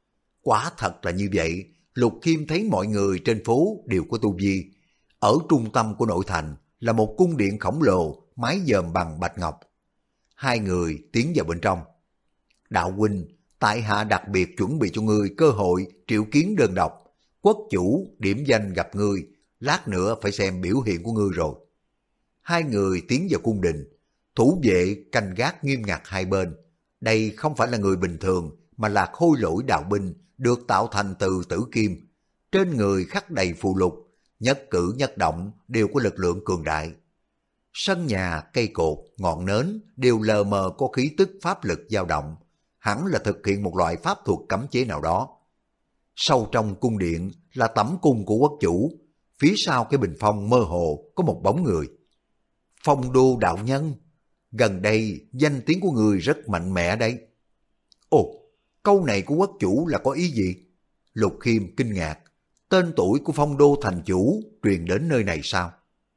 Quả thật là như vậy, Lục Khiêm thấy mọi người trên phố đều có tu vi. Ở trung tâm của nội thành là một cung điện khổng lồ, mái dòm bằng bạch ngọc. Hai người tiến vào bên trong. Đạo huynh, tại hạ đặc biệt chuẩn bị cho ngươi cơ hội triệu kiến đơn độc. Quốc chủ điểm danh gặp ngươi, lát nữa phải xem biểu hiện của ngươi rồi. Hai người tiến vào cung đình, thủ vệ canh gác nghiêm ngặt hai bên. Đây không phải là người bình thường, mà là khôi lỗi đạo binh được tạo thành từ tử kim. Trên người khắc đầy phù lục, nhất cử nhất động đều có lực lượng cường đại. Sân nhà, cây cột, ngọn nến đều lờ mờ có khí tức pháp lực dao động, hẳn là thực hiện một loại pháp thuật cấm chế nào đó. Sâu trong cung điện là tẩm cung của quốc chủ, phía sau cái bình phong mơ hồ có một bóng người. Phong Đô đạo nhân, gần đây danh tiếng của người rất mạnh mẽ đấy. Ồ, câu này của quốc chủ là có ý gì? Lục Khiêm kinh ngạc, tên tuổi của Phong Đô thành chủ truyền đến nơi này sao?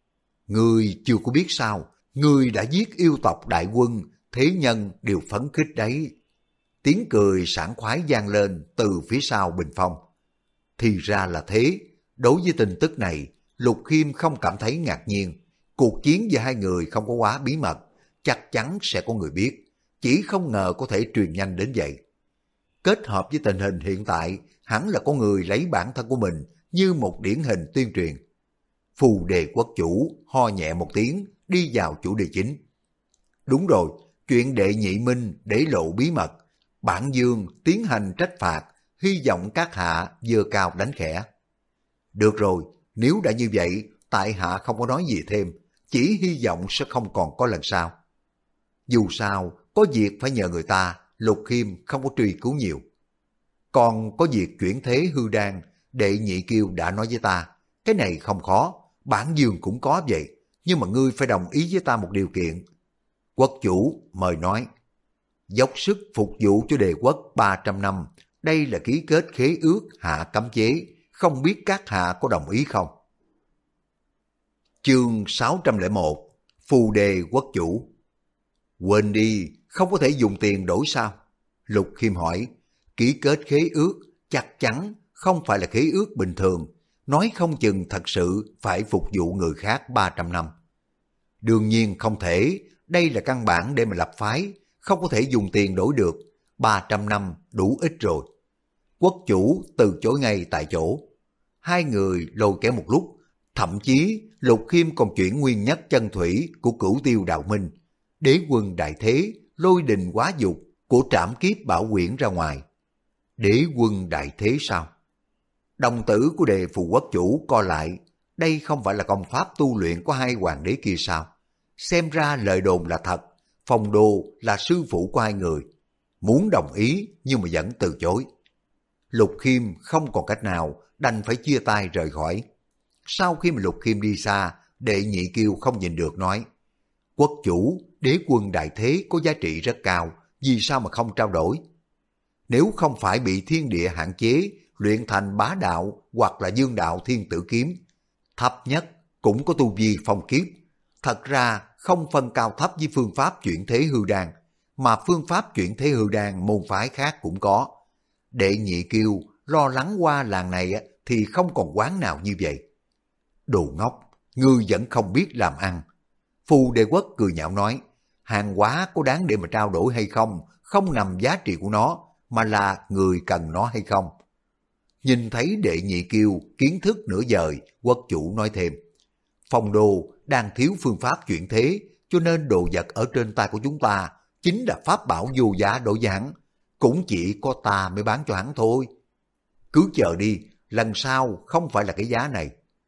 Ngươi chưa có biết sao, ngươi đã giết yêu tộc đại quân, thế nhân đều phấn khích đấy. Tiếng cười sảng khoái vang lên từ phía sau bình phong. Thì ra là thế, đối với tin tức này, Lục Khiêm không cảm thấy ngạc nhiên. Cuộc chiến giữa hai người không có quá bí mật, chắc chắn sẽ có người biết, chỉ không ngờ có thể truyền nhanh đến vậy. Kết hợp với tình hình hiện tại, hẳn là có người lấy bản thân của mình như một điển hình tuyên truyền. Phù Đề quốc chủ ho nhẹ một tiếng, đi vào chủ đề chính. Đúng rồi, chuyện đệ nhị minh để lộ bí mật, bản dương tiến hành trách phạt, hy vọng các hạ giơ cao đánh khẽ. Được rồi, nếu đã như vậy, tại hạ không có nói gì thêm, chỉ hy vọng sẽ không còn có lần sau. Dù sao, có việc phải nhờ người ta, Lục Khiêm không có truy cứu nhiều. Còn có việc chuyển thế hư đan, đệ nhị kiêu đã nói với ta, cái này không khó, bản dương cũng có vậy, nhưng mà ngươi phải đồng ý với ta một điều kiện. Quốc chủ mời nói, dốc sức phục vụ cho Đề quốc 300 năm, đây là ký kết khế ước hạ cấm chế, không biết các hạ có đồng ý không? Chương 601 Phù Đề quốc chủ. Quên đi, không có thể dùng tiền đổi sao? Lục Khiêm hỏi, ký kết khế ước chắc chắn không phải là khế ước bình thường, nói không chừng thật sự phải phục vụ người khác 300 năm. Đương nhiên không thể, đây là căn bản để mà lập phái, không có thể dùng tiền đổi được, 300 năm đủ ít rồi. Quốc chủ từ chối ngay tại chỗ. Hai người lôi kéo một lúc, thậm chí Lục Khiêm còn chuyển nguyên nhất chân thủy của Cửu Tiêu Đạo Minh, đế quân đại thế, lôi đình quá dục của Trảm Kiếp Bảo Quyển ra ngoài. Đế quân đại thế sao? Đồng tử của Đề Phù quốc chủ co lại, đây không phải là công pháp tu luyện của hai hoàng đế kia sao? Xem ra lời đồn là thật, Phong Đô là sư phụ của hai người. Muốn đồng ý nhưng mà vẫn từ chối. Lục Khiêm không còn cách nào, đành phải chia tay rời khỏi. Sau khi mà Lục Khiêm đi xa, đệ nhị kiêu không nhìn được nói, quốc chủ, đế quân đại thế có giá trị rất cao, vì sao mà không trao đổi? Nếu không phải bị thiên địa hạn chế, luyện thành bá đạo hoặc là dương đạo thiên tử kiếm, thấp nhất cũng có tu vi phong kiếp. Thật ra không phân cao thấp với phương pháp chuyển thế hư đan, mà phương pháp chuyển thế hư đan môn phái khác cũng có. Đệ nhị kiêu lo lắng qua làng này thì không còn quán nào như vậy. Đồ ngốc, ngươi vẫn không biết làm ăn. Phù Đề quốc cười nhạo nói, hàng hóa có đáng để mà trao đổi hay không, không nằm giá trị của nó, mà là người cần nó hay không. Nhìn thấy đệ nhị kiêu kiến thức nửa vời, quốc chủ nói thêm, Phong Đô đang thiếu phương pháp chuyển thế, cho nên đồ vật ở trên tay của chúng ta chính là pháp bảo vô giá đổi với hắn, cũng chỉ có ta mới bán cho hắn thôi. Cứ chờ đi, lần sau không phải là cái giá này.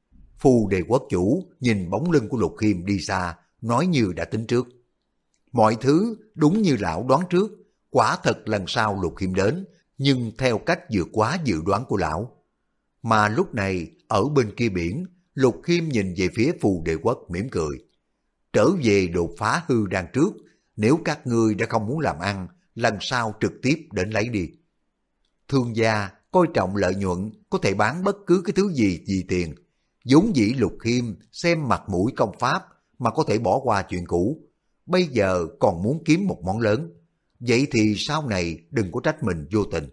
Phù Đề quốc chủ nhìn bóng lưng của Lục Khiêm đi xa, nói như đã tính trước. Mọi thứ đúng như lão đoán trước, quả thật lần sau Lục Khiêm đến, nhưng theo cách vượt quá dự đoán của lão. Mà lúc này, ở bên kia biển, Lục Khiêm nhìn về phía Phù Đề quốc mỉm cười. Trở về đột phá hư đan trước, nếu các ngươi đã không muốn làm ăn, lần sau trực tiếp đến lấy đi. Thương gia coi trọng lợi nhuận, có thể bán bất cứ cái thứ gì vì tiền. Vốn dĩ Lục Khiêm xem mặt mũi công pháp mà có thể bỏ qua chuyện cũ, bây giờ còn muốn kiếm một món lớn. Vậy thì sau này đừng có trách mình vô tình.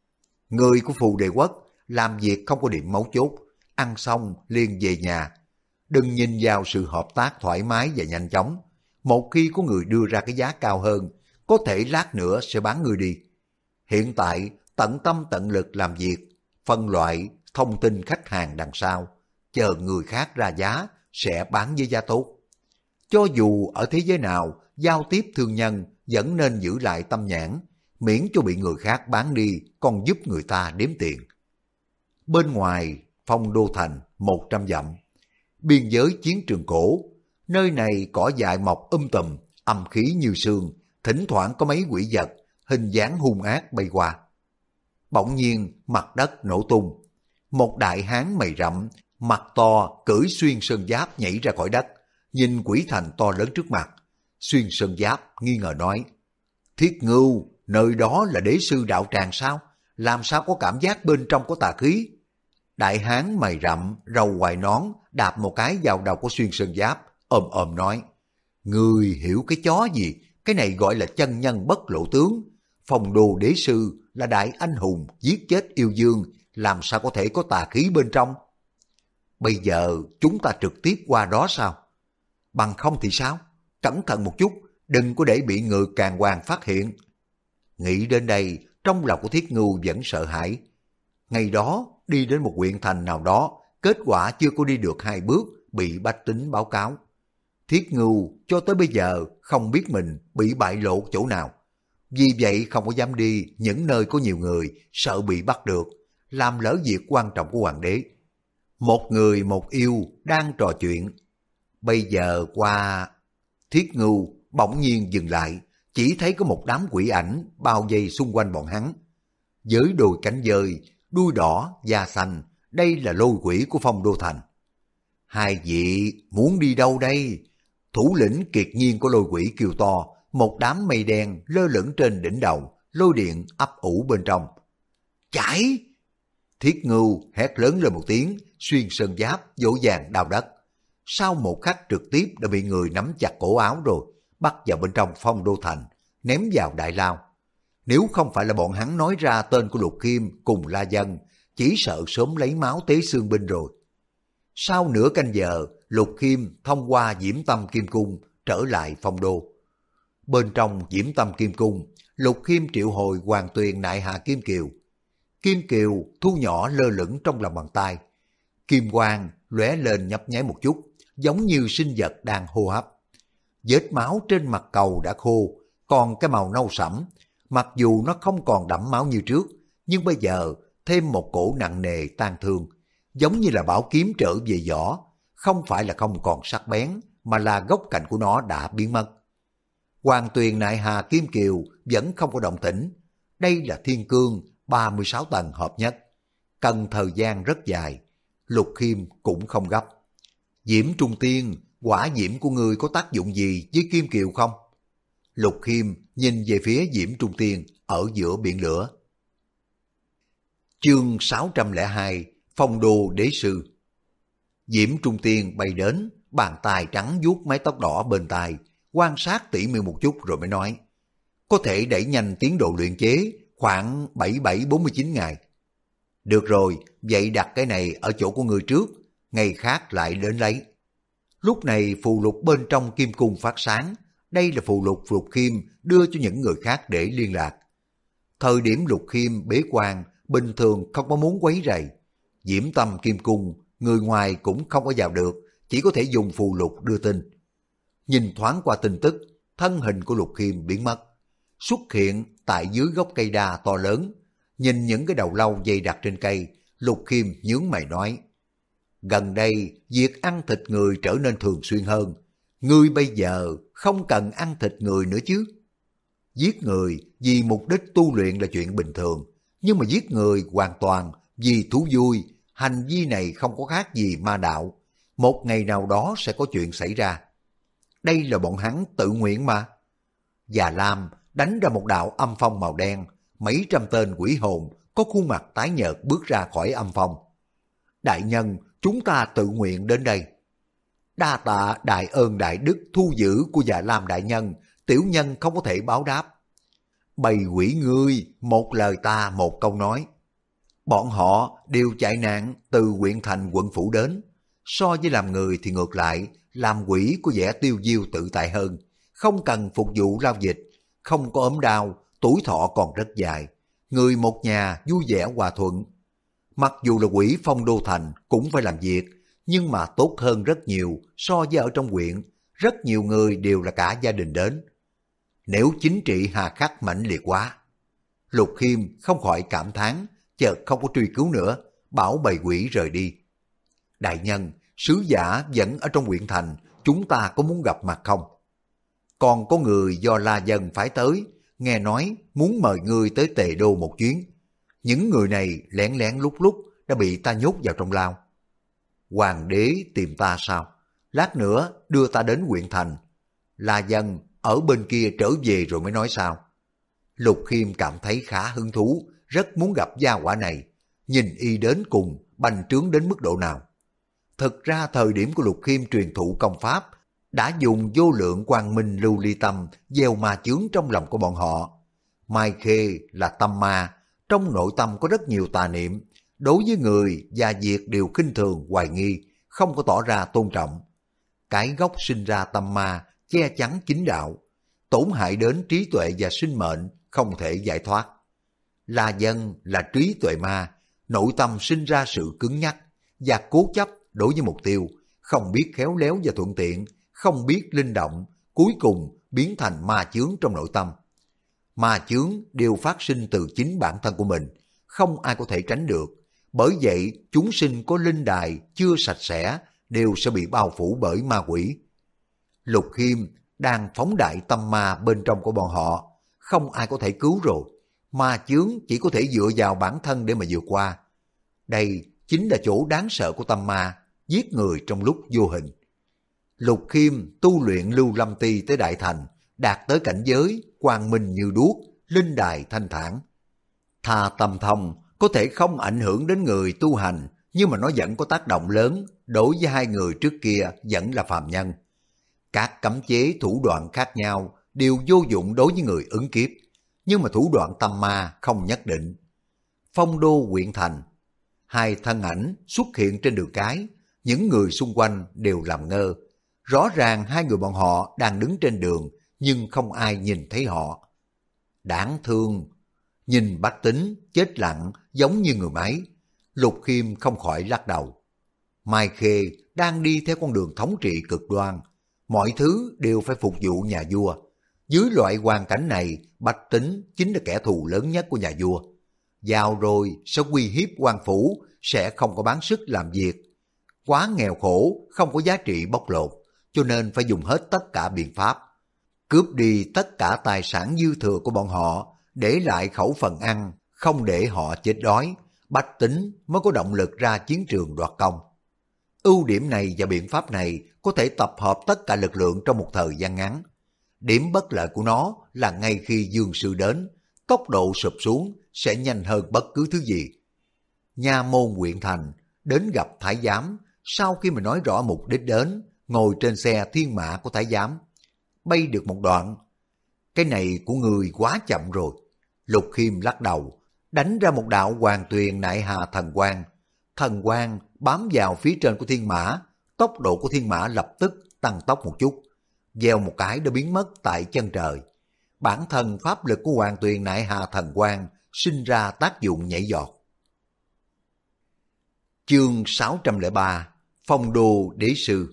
Người của Phù Đề quốc làm việc không có điểm mấu chốt, ăn xong liền về nhà. Đừng nhìn vào sự hợp tác thoải mái và nhanh chóng. Một khi có người đưa ra cái giá cao hơn, có thể lát nữa sẽ bán người đi. Hiện tại tận tâm tận lực làm việc, phân loại, thông tin khách hàng đằng sau, chờ người khác ra giá sẽ bán với giá tốt. Cho dù ở thế giới nào, giao tiếp thương nhân vẫn nên giữ lại tâm nhãn, miễn cho bị người khác bán đi, còn giúp người ta đếm tiền. Bên ngoài, Phong Đô thành 100 dặm, biên giới chiến trường cổ, nơi này cỏ dại mọc tùm, âm khí như sương, thỉnh thoảng có mấy quỷ vật, hình dáng hung ác bay qua. Bỗng nhiên mặt đất nổ tung, một đại hán mày rậm, mặt to, cưỡi xuyên sơn giáp nhảy ra khỏi đất, nhìn quỷ thành to lớn trước mặt. Xuyên sơn giáp nghi ngờ nói, Thiết Ngưu, nơi đó là đế sư đạo tràng sao? Làm sao có cảm giác bên trong có tà khí? Đại hán mày rậm, râu quai nón, đạp một cái vào đầu của xuyên sơn giáp, ồm ồm nói, Ngươi hiểu cái chó gì? Cái này gọi là chân nhân bất lộ tướng. Phong Đô đế sư là đại anh hùng giết chết yêu dương, làm sao có thể có tà khí bên trong? Bây giờ chúng ta trực tiếp qua đó sao? Bằng không thì sao? Cẩn thận một chút, đừng có để bị người càn hoàng phát hiện. Nghĩ đến đây, trong lòng của Thiết Ngưu vẫn sợ hãi. Ngày đó, đi đến một huyện thành nào đó, kết quả chưa có đi được 2 bước, bị bách tính báo cáo. Thiết Ngưu cho tới bây giờ không biết mình bị bại lộ chỗ nào. Vì vậy không có dám đi những nơi có nhiều người, sợ bị bắt được, làm lỡ việc quan trọng của hoàng đế. Một người một yêu đang trò chuyện. Bây giờ qua... Thiết Ngưu bỗng nhiên dừng lại, chỉ thấy có một đám quỷ ảnh bao vây xung quanh bọn hắn. Với đôi cánh dơi, đuôi đỏ, da xanh, đây là lôi quỷ của Phong Đô Thành. Hai vị muốn đi đâu đây? Thủ lĩnh kiệt nhiên của lôi quỷ kêu to, một đám mây đen lơ lửng trên đỉnh đầu, lôi điện ấp ủ bên trong. Chạy! Thiết Ngưu hét lớn lên một tiếng, xuyên sơn giáp, dỗ dàng đào đất. Sau một khắc trực tiếp đã bị người nắm chặt cổ áo rồi, bắt vào bên trong Phong Đô Thành, ném vào đại lao. Nếu không phải là bọn hắn nói ra tên của Lục Khiêm cùng La Dân, chỉ sợ sớm lấy máu tế xương binh rồi. Sau nửa canh giờ, Lục Khiêm thông qua Diễm Tâm Kim Cung trở lại Phong Đô. Bên trong Diễm Tâm Kim Cung, Lục Khiêm triệu hồi Hoàng Tuyền Nại Hà Kim Kiều. Kim Kiều thu nhỏ lơ lửng trong lòng bàn tay. Kim quang lóe lên nhấp nháy một chút, giống như sinh vật đang hô hấp. Vết máu trên mặt cầu đã khô, còn cái màu nâu sẫm. Mặc dù nó không còn đẫm máu như trước, nhưng bây giờ thêm một cổ nặng nề tan thương, giống như là bảo kiếm trở về vỏ, không phải là không còn sắc bén, mà là góc cạnh của nó đã biến mất. Hoàng Tuyền Nại Hà Kim Kiều vẫn không có động tĩnh. Đây là thiên cương 36 tầng hợp nhất, cần thời gian rất dài. Lục Khiêm cũng không gấp. Diễm Trung Tiên, quả diễm của ngươi có tác dụng gì với Kim Kiều không? Lục Khiêm nhìn về phía Diễm Trung Tiên ở giữa biển lửa. Chương 602, Phong Đô Đế Sư. Diễm Trung Tiên bay đến, bàn tay trắng vuốt mái tóc đỏ bên tai, quan sát tỉ mỉ một chút rồi mới nói, có thể đẩy nhanh tiến độ luyện chế khoảng 77-49 ngày. Được rồi, vậy đặt cái này ở chỗ của người trước, ngày khác lại đến lấy. Lúc này phù lục bên trong kim cung phát sáng, đây là phù lục Lục Khiêm đưa cho những người khác để liên lạc. Thời điểm Lục Khiêm bế quan, bình thường không có muốn quấy rầy. Diễm Tâm Kim Cung, người ngoài cũng không có vào được, chỉ có thể dùng phù lục đưa tin. Nhìn thoáng qua tin tức, thân hình của Lục Khiêm biến mất, xuất hiện tại dưới gốc cây đa to lớn. Nhìn những cái đầu lâu dày đặc trên cây, Lục Khiêm nhướng mày nói, gần đây việc ăn thịt người trở nên thường xuyên hơn. Ngươi bây giờ không cần ăn thịt người nữa chứ. Giết người vì mục đích tu luyện là chuyện bình thường, nhưng mà giết người hoàn toàn vì thú vui, hành vi này không có khác gì ma đạo. Một ngày nào đó sẽ có chuyện xảy ra. Đây là bọn hắn tự nguyện mà. Già Lam đánh ra một đạo âm phong màu đen, mấy trăm tên quỷ hồn có khuôn mặt tái nhợt bước ra khỏi âm phong. Đại nhân, chúng ta tự nguyện đến đây. Đa tạ đại ơn đại đức thu giữ của Già Lam đại nhân, tiểu nhân không có thể báo đáp. Bầy quỷ ngươi, một lời ta một câu nói. Bọn họ đều chạy nạn từ huyện thành quận phủ đến. So với làm người thì ngược lại, làm quỷ có vẻ tiêu diêu tự tại hơn, không cần phục vụ lao dịch, không có ốm đau, tuổi thọ còn rất dài. Người một nhà vui vẻ hòa thuận. Mặc dù là quỷ Phong Đô Thành cũng phải làm việc, nhưng mà tốt hơn rất nhiều so với ở trong huyện. Rất nhiều người đều là cả gia đình đến. Nếu chính trị hà khắc mãnh liệt quá. Lục Khiêm không khỏi cảm thán, chợt không có truy cứu nữa, bảo bầy quỷ rời đi. Đại nhân, sứ giả vẫn ở trong huyện thành, chúng ta có muốn gặp mặt không? Còn có người do La Dân phái tới, nghe nói muốn mời ngươi tới Tề Đô một chuyến. Những người này lén lén lúc lúc đã bị ta nhốt vào trong lao. Hoàng đế tìm ta sao? Lát nữa đưa ta đến huyện thành. La Dân ở bên kia trở về rồi mới nói sao? Lục Khiêm cảm thấy khá hứng thú, rất muốn gặp gia hỏa này. Nhìn y đến cùng bành trướng đến mức độ nào. Thực ra thời điểm của Lục Khiêm truyền thụ công pháp đã dùng vô lượng quang minh lưu ly tâm gieo ma chướng trong lòng của bọn họ. Mai Khê là tâm ma, trong nội tâm có rất nhiều tà niệm, đối với người và việc đều khinh thường hoài nghi, không có tỏ ra tôn trọng. Cái gốc sinh ra tâm ma che chắn chính đạo, tổn hại đến trí tuệ và sinh mệnh, không thể giải thoát. La Dân là trí tuệ ma, nội tâm sinh ra sự cứng nhắc và cố chấp đối với mục tiêu, không biết khéo léo và thuận tiện, không biết linh động, cuối cùng biến thành ma chướng trong nội tâm. Ma chướng đều phát sinh từ chính bản thân của mình, không ai có thể tránh được. Bởi vậy, chúng sinh có linh đài chưa sạch sẽ đều sẽ bị bao phủ bởi ma quỷ. Lục Khiêm đang phóng đại tâm ma bên trong của bọn họ, không ai có thể cứu rồi. Ma chướng chỉ có thể dựa vào bản thân để mà vượt qua. Đây chính là chỗ đáng sợ của tâm ma, giết người trong lúc vô hình. Lục Khiêm tu luyện Lưu Lâm Ti tới đại thành, đạt tới cảnh giới quang minh như đuốc, linh đài thanh thản. Tha tâm thông có thể không ảnh hưởng đến người tu hành, nhưng mà nó vẫn có tác động lớn đối với hai người trước kia vẫn là phàm nhân. Các cấm chế thủ đoạn khác nhau đều vô dụng đối với người ứng kiếp, nhưng mà thủ đoạn tâm ma không nhất định. Phong đô huyện thành, hai thân ảnh xuất hiện trên đường cái, những người xung quanh đều làm ngơ. Rõ ràng hai người bọn họ đang đứng trên đường, nhưng không ai nhìn thấy họ. Đáng thương, nhìn Bách Tính chết lặng giống như người máy. Lục Khiêm không khỏi lắc đầu. Mai Khê đang đi theo con đường thống trị cực đoan, mọi thứ đều phải phục vụ nhà vua. Dưới loại hoàn cảnh này, Bách Tính chính là kẻ thù lớn nhất của nhà vua. Vào rồi sẽ uy hiếp quan phủ, sẽ không có bán sức làm việc. Quá nghèo khổ, không có giá trị bóc lột, cho nên phải dùng hết tất cả biện pháp. Cướp đi tất cả tài sản dư thừa của bọn họ, để lại khẩu phần ăn, không để họ chết đói. Bách Tính mới có động lực ra chiến trường đoạt công. Ưu điểm này và biện pháp này có thể tập hợp tất cả lực lượng trong một thời gian ngắn. Điểm bất lợi của nó là ngay khi dương sư đến, tốc độ sụp xuống sẽ nhanh hơn bất cứ thứ gì. Nha môn huyện thành, đến gặp thái giám, sau khi mà nói rõ mục đích đến, ngồi trên xe thiên mã của thái giám. Bay được một đoạn, cái này của người quá chậm rồi. Lục Khiêm lắc đầu, đánh ra một đạo hoàng tuyền nại hà thần quang. Thần quang bám vào phía trên của thiên mã, tốc độ của thiên mã lập tức tăng tốc một chút, gieo một cái đã biến mất tại chân trời. Bản thân pháp lực của hoàng tuyền nại hà thần quang sinh ra tác dụng nhảy giọt. Chương 603, Phong đô đế sư.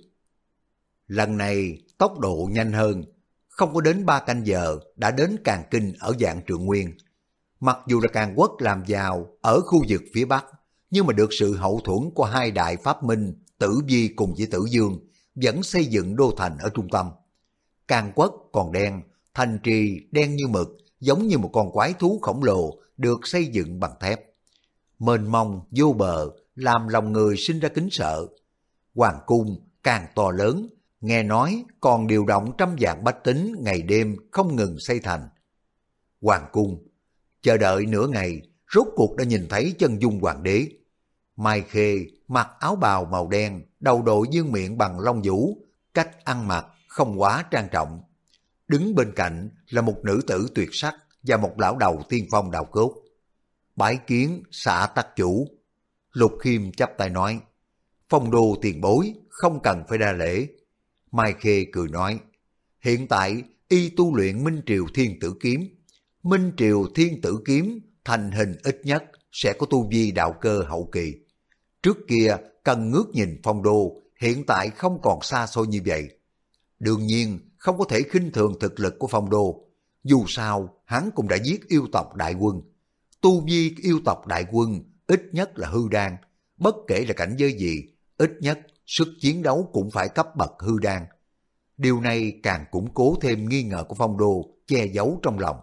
Lần này tốc độ nhanh hơn, không có đến 3 canh giờ đã đến Càn Kinh ở Vạn Trượng Nguyên. Mặc dù là Càn Quốc làm giàu ở khu vực phía Bắc, nhưng mà được sự hậu thuẫn của hai đại pháp minh Tử Vi cùng với Tử Dương, vẫn xây dựng đô thành ở trung tâm. Càn Quốc còn đen, thành trì đen như mực, giống như một con quái thú khổng lồ được xây dựng bằng thép. Mênh mông vô bờ, làm lòng người sinh ra kính sợ. Hoàng cung càng to lớn, nghe nói còn điều động trăm vạn bách tính ngày đêm không ngừng xây thành. Hoàng cung chờ đợi nửa ngày, rốt cuộc đã nhìn thấy chân dung hoàng đế. Mai Khê mặc áo bào màu đen, đầu đội dương miệng bằng lông vũ, cách ăn mặc không quá trang trọng. Đứng bên cạnh là một nữ tử tuyệt sắc và một lão đầu tiên phong đạo cốt. Bái kiến xạ tắc chủ. Lục Khiêm chắp tay nói, Phong đô tiền bối, không cần phải đa lễ. Mai Khê cười nói, hiện tại y tu luyện Minh Triều Thiên Tử Kiếm. Minh Triều Thiên Tử Kiếm thành hình ít nhất sẽ có tu vi đạo cơ hậu kỳ. Trước kia cần ngước nhìn Phong đô, hiện tại không còn xa xôi như vậy. Đương nhiên không có thể khinh thường thực lực của Phong đô. Dù sao hắn cũng đã giết yêu tộc đại quân. Tu vi yêu tộc đại quân ít nhất là hư đan, bất kể là cảnh giới gì, ít nhất sức chiến đấu cũng phải cấp bậc hư đan. Điều này càng củng cố thêm nghi ngờ của Phong đô che giấu trong lòng.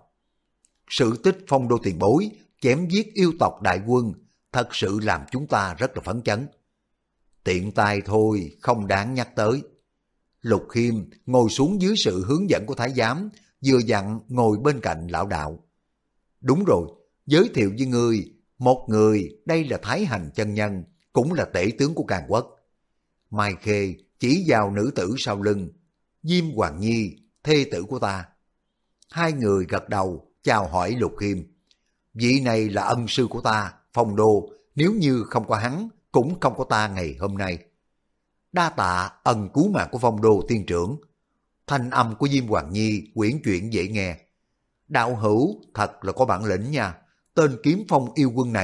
Sự tích Phong đô tiền bối chém giết yêu tộc đại quân thật sự làm chúng ta rất là phấn chấn. Tiện tay thôi, không đáng nhắc tới. Lục Khiêm ngồi xuống dưới sự hướng dẫn của thái giám, vừa dặn ngồi bên cạnh lão đạo. Đúng rồi, giới thiệu với ngươi, một người đây là Thái Hành chân nhân, cũng là tể tướng của Càn Quốc. Mai Khê chỉ vào nữ tử sau lưng, Diêm Hoàng Nhi, thê tử của ta. Hai người gật đầu chào hỏi Lục Khiêm. Vị này là ân sư của ta, Phong đô, nếu như không có hắn, cũng không có ta ngày hôm nay. Đa tạ ân cứu mạng của Phong đô tiên trưởng. Thanh âm của Diêm Hoàng Nhi quyển chuyển dễ nghe. Đạo hữu thật là có bản lĩnh nha. Tên kiếm phong yêu quân này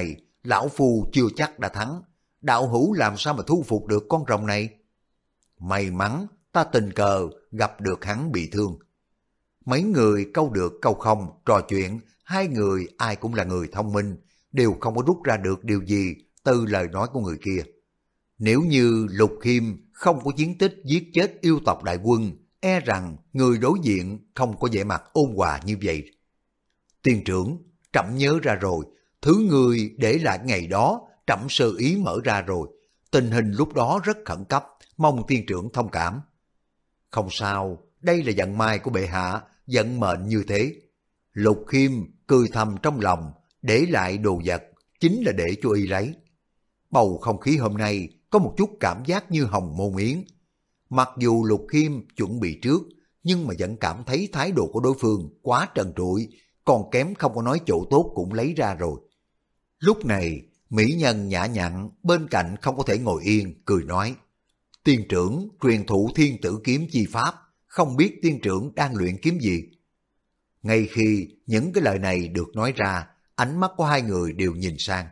lão phu chưa chắc đã thắng, đạo hữu làm sao mà thu phục được con rồng này? May mắn ta tình cờ gặp được hắn bị thương. Mấy người câu được câu không trò chuyện, hai người ai cũng là người thông minh, đều không có rút ra được điều gì từ lời nói của người kia. Nếu như Lục Khiêm không có chiến tích giết chết yêu tộc đại quân, e rằng người đối diện không có vẻ mặt ôn hòa như vậy. Tiên trưởng, trẫm nhớ ra rồi, thứ người để lại ngày đó, trẫm sơ ý mở ra rồi. Tình hình lúc đó rất khẩn cấp, mong tiên trưởng thông cảm. Không sao, đây là vận may của bệ hạ, vận mệnh như thế. Lục Khiêm cười thầm trong lòng, để lại đồ vật, chính là để cho y lấy. Bầu không khí hôm nay có một chút cảm giác như hồng môn yến. Mặc dù Lục Khiêm chuẩn bị trước, nhưng mà vẫn cảm thấy thái độ của đối phương quá trần trụi, còn kém không có nói chỗ tốt cũng lấy ra rồi. Lúc này, mỹ nhân nhã nhặn bên cạnh không có thể ngồi yên, cười nói: Tiên trưởng truyền thụ thiên tử kiếm chi pháp, không biết tiên trưởng đang luyện kiếm gì? Ngay khi những cái lời này được nói ra, ánh mắt của hai người đều nhìn sang.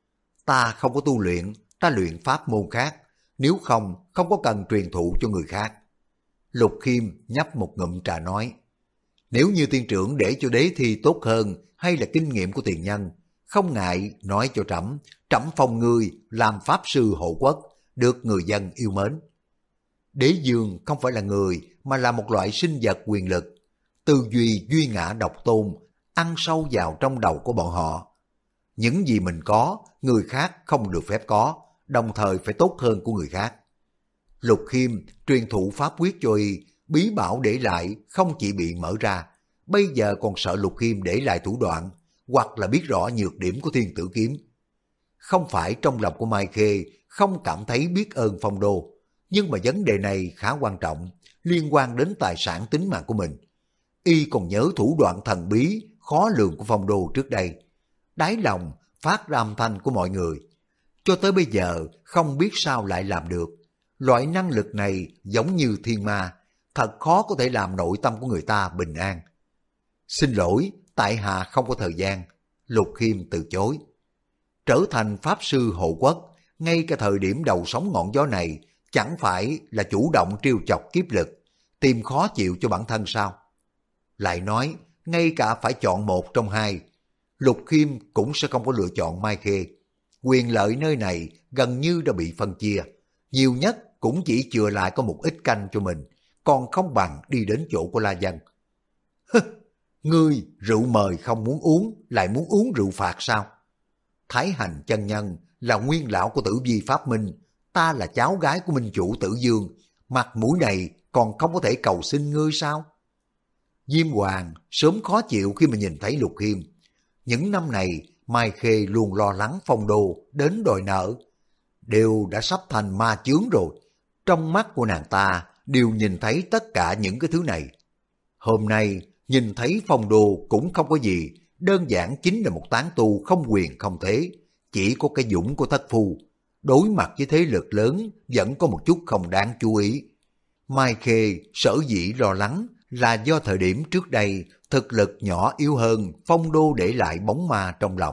Ta không có tu luyện, ta luyện pháp môn khác, nếu không, không có cần truyền thụ cho người khác. Lục Khiêm nhấp một ngụm trà nói: Nếu như tiên trưởng để cho đế thi tốt hơn, hay là kinh nghiệm của tiền nhân, không ngại nói cho trẫm, trẫm phong ngươi làm pháp sư hộ quốc, được người dân yêu mến. Đế dương không phải là người, mà là một loại sinh vật quyền lực. Tư duy duy ngã độc tôn, ăn sâu vào trong đầu của bọn họ. Những gì mình có, người khác không được phép có, đồng thời phải tốt hơn của người khác. Lục Khiêm truyền thụ pháp quyết cho y, bí bảo để lại không chỉ bị mở ra, bây giờ còn sợ Lục Khiêm để lại thủ đoạn, hoặc là biết rõ nhược điểm của thiên tử kiếm. Không phải trong lòng của Mai Khê không cảm thấy biết ơn Phong Đô, nhưng mà vấn đề này khá quan trọng, liên quan đến tài sản tính mạng của mình. Y còn nhớ thủ đoạn thần bí, khó lường của Phong Đô trước đây. Đáy lòng phát ra âm thanh của mọi người. Cho tới bây giờ không biết sao lại làm được. Loại năng lực này giống như thiên ma, thật khó có thể làm nội tâm của người ta bình an. Xin lỗi, tại hạ không có thời gian. Lục Khiêm từ chối. Trở thành pháp sư hộ quốc, ngay cả thời điểm đầu sóng ngọn gió này, chẳng phải là chủ động trêu chọc kiếp lực, tìm khó chịu cho bản thân sao? Lại nói, ngay cả phải chọn một trong hai, Lục Khiêm cũng sẽ không có lựa chọn Mai Khê. Quyền lợi nơi này gần như đã bị phân chia, nhiều nhất cũng chỉ chừa lại có một ít canh cho mình, còn không bằng đi đến chỗ của La Dân. Ngươi rượu mời không muốn uống, lại muốn uống rượu phạt sao? Thái Hành chân nhân là nguyên lão của Tử Vi Pháp Minh, ta là cháu gái của minh chủ Tử Dương, mặt mũi này còn không có thể cầu xin ngươi sao? Diêm Hoàng sớm khó chịu khi mà nhìn thấy Lục Khiêm. Những năm này Mai Khê luôn lo lắng Phong Đô đến đòi nợ, đều đã sắp thành ma chướng rồi. Trong mắt của nàng ta đều nhìn thấy tất cả những cái thứ này. Hôm nay nhìn thấy Phong Đô cũng không có gì, đơn giản chính là một tán tu không quyền không thế, chỉ có cái dũng của thất phu. Đối mặt với thế lực lớn vẫn có một chút không đáng chú ý. Mai Khê sở dĩ lo lắng là do thời điểm trước đây thực lực nhỏ yếu hơn, Phong Đô để lại bóng ma trong lòng.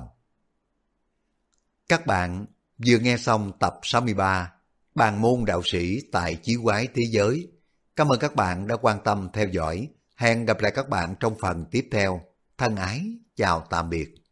Các bạn vừa nghe xong tập 63 Bàn môn đạo sĩ tại Chí Quái Thế Giới. Cảm ơn các bạn đã quan tâm theo dõi. Hẹn gặp lại các bạn trong phần tiếp theo. Thân ái, chào tạm biệt.